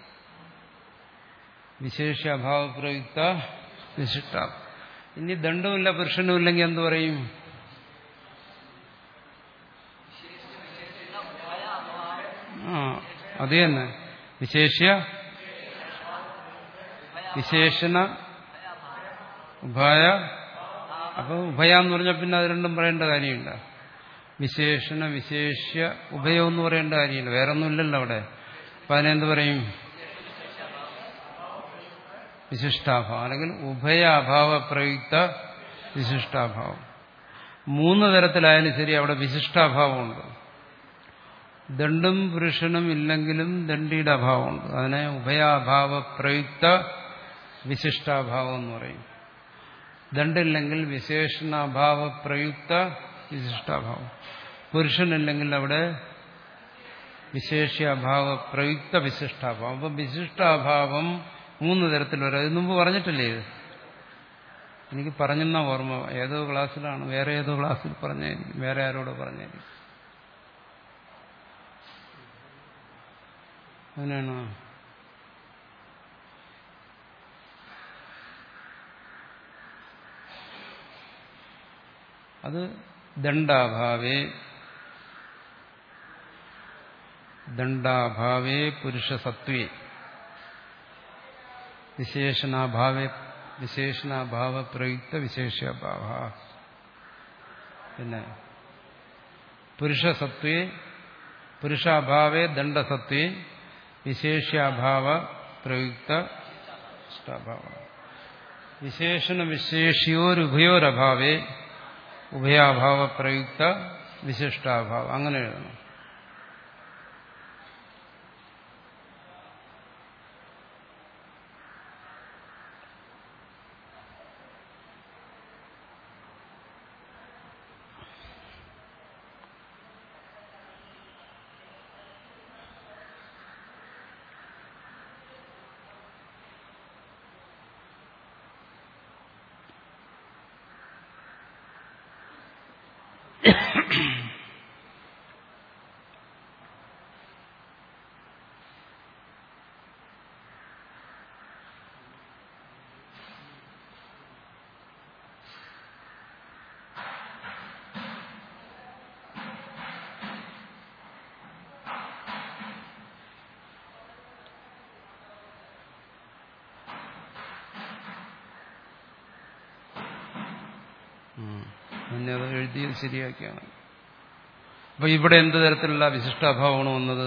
A: വിശേഷ്യാഭാവ പ്രയുക്ത വിശിഷ്ട. ഇനി ദണ്ഡുമില്ല പുരുഷനും ഇല്ലെങ്കിൽ എന്തു പറയും? ആ അത് തന്നെ. വിശേഷ്യ വിശേഷണ ഉഭയ. അപ്പൊ ഉഭയ എന്ന് പറഞ്ഞാൽ പിന്നെ അത് രണ്ടും പറയേണ്ട കാര്യമില്ല. വിശേഷണ വിശേഷ്യ ഉഭയം എന്ന് പറയേണ്ട കാര്യമില്ല. വേറെ ഒന്നുമില്ലല്ലോ അവിടെ. അപ്പൊ അതിനെന്ത് പറയും? വിശിഷ്ടാഭാവം അല്ലെങ്കിൽ ഉഭയാഭാവ പ്രയുക്ത വിശിഷ്ടാഭാവം. മൂന്ന് തരത്തിലായാലും ശരി അവിടെ വിശിഷ്ടാഭാവമുണ്ട്. ദണ്ഡും പുരുഷനും ഇല്ലെങ്കിലും ദണ്ഡിയുടെ അഭാവമുണ്ട്. അതിനെ ഉഭയാഭാവ പ്രയുക്ത വിശിഷ്ടാഭാവം എന്ന് പറയും. ദണ്ഡില്ലെങ്കിൽ വിശേഷണാഭാവ പ്രയുക്ത വിശിഷ്ടാഭാവം. പുരുഷനില്ലെങ്കിൽ അവിടെ വിശേഷ്യാഭാവ പ്രയുക്ത വിശിഷ്ടാഭാവം. അപ്പം വിശിഷ്ടാഭാവം മൂന്ന് തരത്തിൽ വരും. അത് മുമ്പ് പറഞ്ഞിട്ടില്ലേ ഇത്? എനിക്ക് പറഞ്ഞെന്ന ഓർമ്മ. ഏതോ ക്ലാസ്സിലാണ്, വേറെ ഏതോ ക്ലാസ്സിൽ പറഞ്ഞായിരിക്കും, വേറെ ആരോട് പറഞ്ഞായിരിക്കും. അങ്ങനെയാണോ? അത് ദണ്ഡാഭാവേ ദണ്ഡാഭാവേ പുരുഷസത്വേ വിശേഷണാഭാവേ വിശേഷണാഭാവ പ്രയുക്ത വിശേഷ്യാഭാവ. പിന്നെ പുരുഷസത്വേ പുരുഷാഭാവേ ദണ്ഡസത്വേ വിശേഷ്യാഭാവ പ്രയുക്ത വിശിഷ്ടാഭാവ. വിശേഷണ വിശേഷ്യോരുഭയോരഭാവേ ഉഭയാഭാവ പ്രയുക്ത വിശിഷ്ടാഭാവം. അങ്ങനെ എഴുതണം. പിന്നെ അത് എഴുതി ശരിയാക്കിയാണ്. അപ്പൊ ഇവിടെ എന്ത് തരത്തിലുള്ള വിശിഷ്ടാഭാവമാണ് വന്നത്?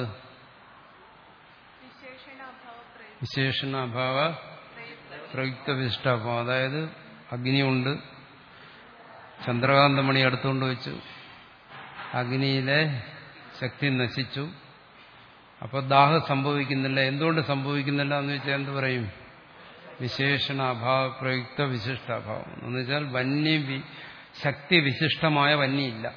A: വിശേഷണാഭാവ പ്രയുക്ത വിശിഷ്ടാഭാവം. അതായത് അഗ്നിയുണ്ട്, ചന്ദ്രകാന്തമണി അടുത്തുകൊണ്ട് വെച്ചു, അഗ്നിയിലെ ശക്തി നശിച്ചു. അപ്പൊ ദാഹം സംഭവിക്കുന്നില്ല. എന്തുകൊണ്ട് സംഭവിക്കുന്നില്ല എന്ന് വെച്ചാൽ എന്ത് പറയും? വിശേഷണാഭാവ പ്രയുക്ത വിശിഷ്ടാഭാവം എന്ന് വെച്ചാൽ വന്യ ശക്തി വിശിഷ്ടമായ വന്യയില്ല.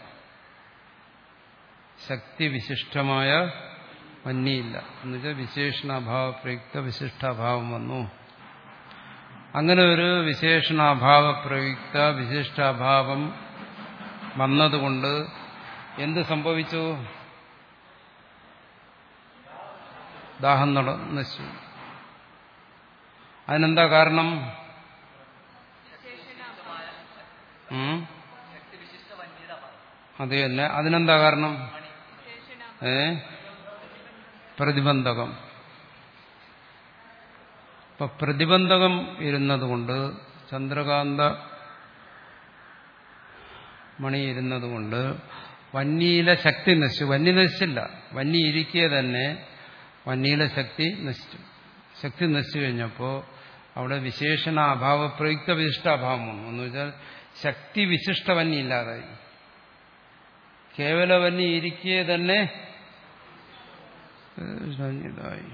A: ശക്തി വിശിഷ്ടമായ വന്യയില്ല എന്ന് വെച്ചാൽ വിശേഷണാഭാവ പ്രയുക്ത വിശിഷ്ടാഭാവം വന്നു. അങ്ങനെ ഒരു വിശേഷണാഭാവ പ്രയുക്ത വിശിഷ്ടാഭാവം വന്നതുകൊണ്ട് എന്ത് സംഭവിച്ചു? ദാഹം നശിച്ചു. അതിനെന്താ കാരണം? അത് തന്നെ. അതിനെന്താ കാരണം? ഏ പ്രതിബന്ധകം. ഇപ്പൊ പ്രതിബന്ധകം ഇരുന്നതുകൊണ്ട്, ചന്ദ്രകാന്ത മണി ഇരുന്നതുകൊണ്ട് വന്യയിലെ ശക്തി നശിച്ചു. വന്യ നശിച്ചില്ല, വന്യ ഇരിക്കെ തന്നെ വന്യയിലെ ശക്തി നശിച്ചു. ശക്തി നശിച്ചു കഴിഞ്ഞപ്പോൾ അവിടെ വിശേഷണാഭാവ പ്രയുക്ത വിശിഷ്ടാഭാവം വന്നു. എന്ന് വെച്ചാൽ ശക്തി വിശിഷ്ട വന്യ ഇല്ലാതായി. കേവല വന്യ ഇരിക്കെ തന്നെ ഇതായി.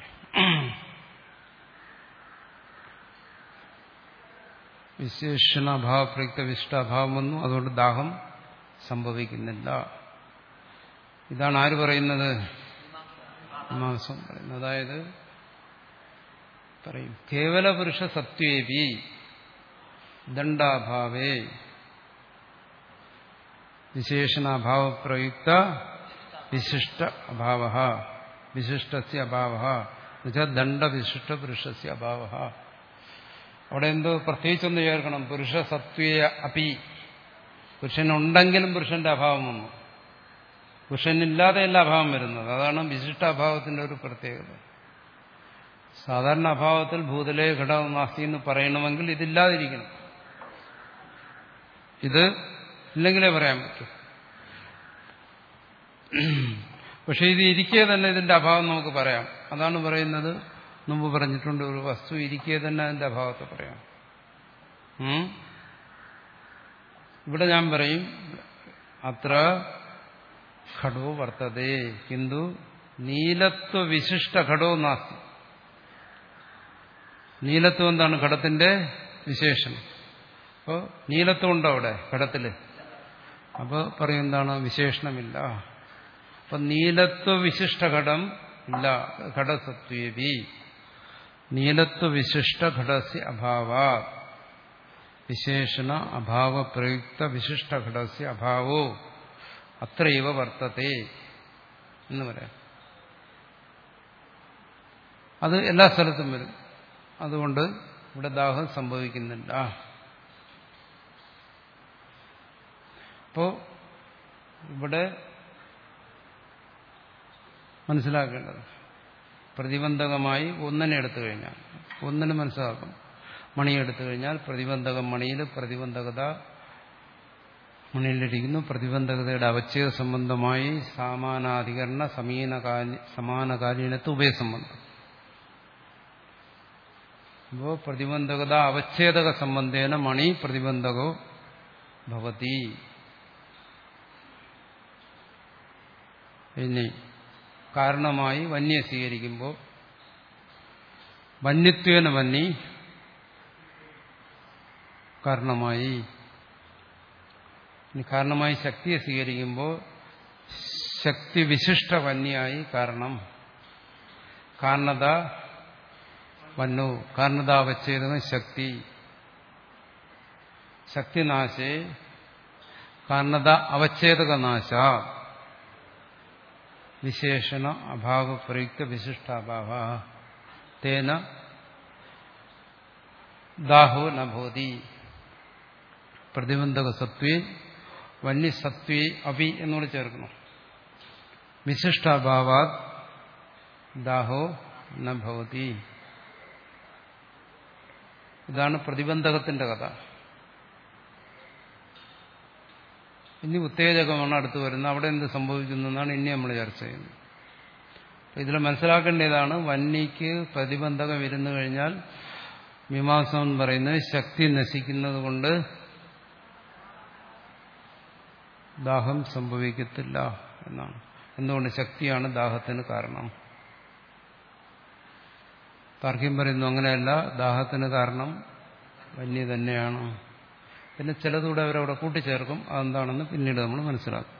A: വിശേഷണാഭാവ പ്രയുക്ത വിശിഷ്ടാഭാവം വന്നു. അതുകൊണ്ട് ദാഹം സംഭവിക്കുന്നില്ല. ഇതാണ് ആര് പറയുന്നത്? മാസം പറയുന്നത്. അതായത് പറയും കേവല പുരുഷ സത്വേവി ദണ്ഡാഭാവേ വിശേഷണാഭാവപ്രയുക്ത വിശിഷ്ട അഭാവ വിശിഷ്ടസ്യ അഭാവ എന്നുവെച്ചാൽ ദണ്ഡവിശിഷ്ട പുരുഷസ്യ അഭാവ. അവിടെ എന്തോ പ്രത്യേകിച്ചൊന്ന് ചേർക്കണം. പുരുഷ സത്വീയ അപി, പുരുഷനുണ്ടെങ്കിലും പുരുഷന്റെ അഭാവം വന്നു. പുരുഷനില്ലാതെയല്ല അഭാവം വരുന്നത്. അതാണ് വിശിഷ്ട അഭാവത്തിന്റെ ഒരു പ്രത്യേകത. സാധാരണ അഭാവത്തിൽ ഭൂതലേ ഘടകം നാസ്തി എന്ന് പറയണമെങ്കിൽ ഇതില്ലാതിരിക്കണം. ഇത് ഇല്ലെങ്കിലേ പറയാൻ പറ്റൂ. പക്ഷെ ഇത് ഇരിക്കെ തന്നെ ഇതിന്റെ അഭാവം നമുക്ക് പറയാം. അതാണ് പറയുന്നത്, മുമ്പ് പറഞ്ഞിട്ടുണ്ട്, ഒരു വസ്തു ഇരിക്കെ തന്നെ അതിന്റെ അഭാവത്തെ പറയാം. ഇവിടെ ഞാൻ പറയും അത്ര ഘടോ വർത്തതേ കിന്തു നീലത്വ വിശിഷ്ട ഘടോ നാസ്തി. നീലത്വം എന്താണ്? ഘടത്തിന്റെ വിശേഷണം. അപ്പോൾ നീലത്വം ഉണ്ടോ അവിടെ ഘടത്തില്? അപ്പോൾ പറയും എന്താണ്? വിശേഷണമില്ല. അപ്പൊ നീലത്വ വിശിഷ്ട ഘടം ഇല്ല. ഘടസത്വേവി നീലത്വ വിശിഷ്ട ഘടസ്യ അഭാവ വിശേഷണ അഭാവ പ്രയുക്ത വിശിഷ്ട ഘടസ്യ അഭാവോ അത്രൈവ വർത്തത്തെ എന്ന് പറയാം. അത് എല്ലാ സ്ഥലത്തും വരും. അതുകൊണ്ട് ഇവിടെ ദാഹം സംഭവിക്കുന്നില്ല. അപ്പോ ഇവിടെ മനസ്സിലാക്കേണ്ടത് പ്രതിബന്ധകമായി ഒന്നിനെ എടുത്തു കഴിഞ്ഞാൽ ഒന്നിന് മനസ്സിലാക്കും. മണിയെ എടുത്തു കഴിഞ്ഞാൽ പ്രതിബന്ധകം മണിയിൽ പ്രതിബന്ധകത മണിയിലിരിക്കുന്നു. പ്രതിബന്ധകതയുടെ അവച്ഛേദ സംബന്ധമായി സമാനാധികരണ സമീനകാലി സമാനകാലീനത്വ ഉഭയസംബന്ധം. അപ്പോൾ പ്രതിബന്ധകത അവച്ഛേദക സംബന്ധേന മണി പ്രതിബന്ധകോ ഭവതി. ഇനി കാരണമായി വന്യെ സ്വീകരിക്കുമ്പോൾ വന്യത്വേന വന്നി കാരണമായി. ഇനി കാരണമായി ശക്തിയെ സ്വീകരിക്കുമ്പോൾ ശക്തി വിശിഷ്ട വന്യായി കാരണം. കാരണത വന്നു കാരണതാവച്ഛേദം ശക്തി. ശക്തിനാശേ കാരണത അവച്ഛേദക നാശ വിശേഷണ അഭാവ പ്രയുക്ത വിശിഷ്ടാഭാവ തേന ദാഹോ നഭോതി. പ്രതിബന്ധക സത്വേ വന്യസത്വേ അഭി എന്നോട് ചേർക്കണം. വിശിഷ്ടാഭാവാത് ദാഹോ നഭവതി. ഇതാണ് പ്രതിബന്ധകത്തിന്റെ കഥ. ഇനി ഉത്തേജകമാണ് അടുത്ത് വരുന്നത്. അവിടെ എന്ത് സംഭവിക്കുന്നു എന്നാണ് ഇനി നമ്മൾ ചർച്ച ചെയ്യുന്നത്. ഇതിൽ മനസ്സിലാക്കേണ്ടതാണ്, വന്യക്ക് പ്രതിബന്ധകം ഇരുന്നു കഴിഞ്ഞാൽ മീമാംസ എന്ന് പറയുന്നത് ശക്തി നശിക്കുന്നത് കൊണ്ട് ദാഹം സംഭവിക്കത്തില്ല എന്നാണ്. എന്തുകൊണ്ട്? ശക്തിയാണ് ദാഹത്തിന് കാരണം. താർക്കികം പറയുന്നു അങ്ങനെയല്ല, ദാഹത്തിന് കാരണം വന്യ തന്നെയാണ്. പിന്നെ ചിലതുകൂടെ അവരവിടെ കൂട്ടിച്ചേർക്കും. അതെന്താണെന്ന് പിന്നീട് നമ്മൾ മനസ്സിലാക്കും.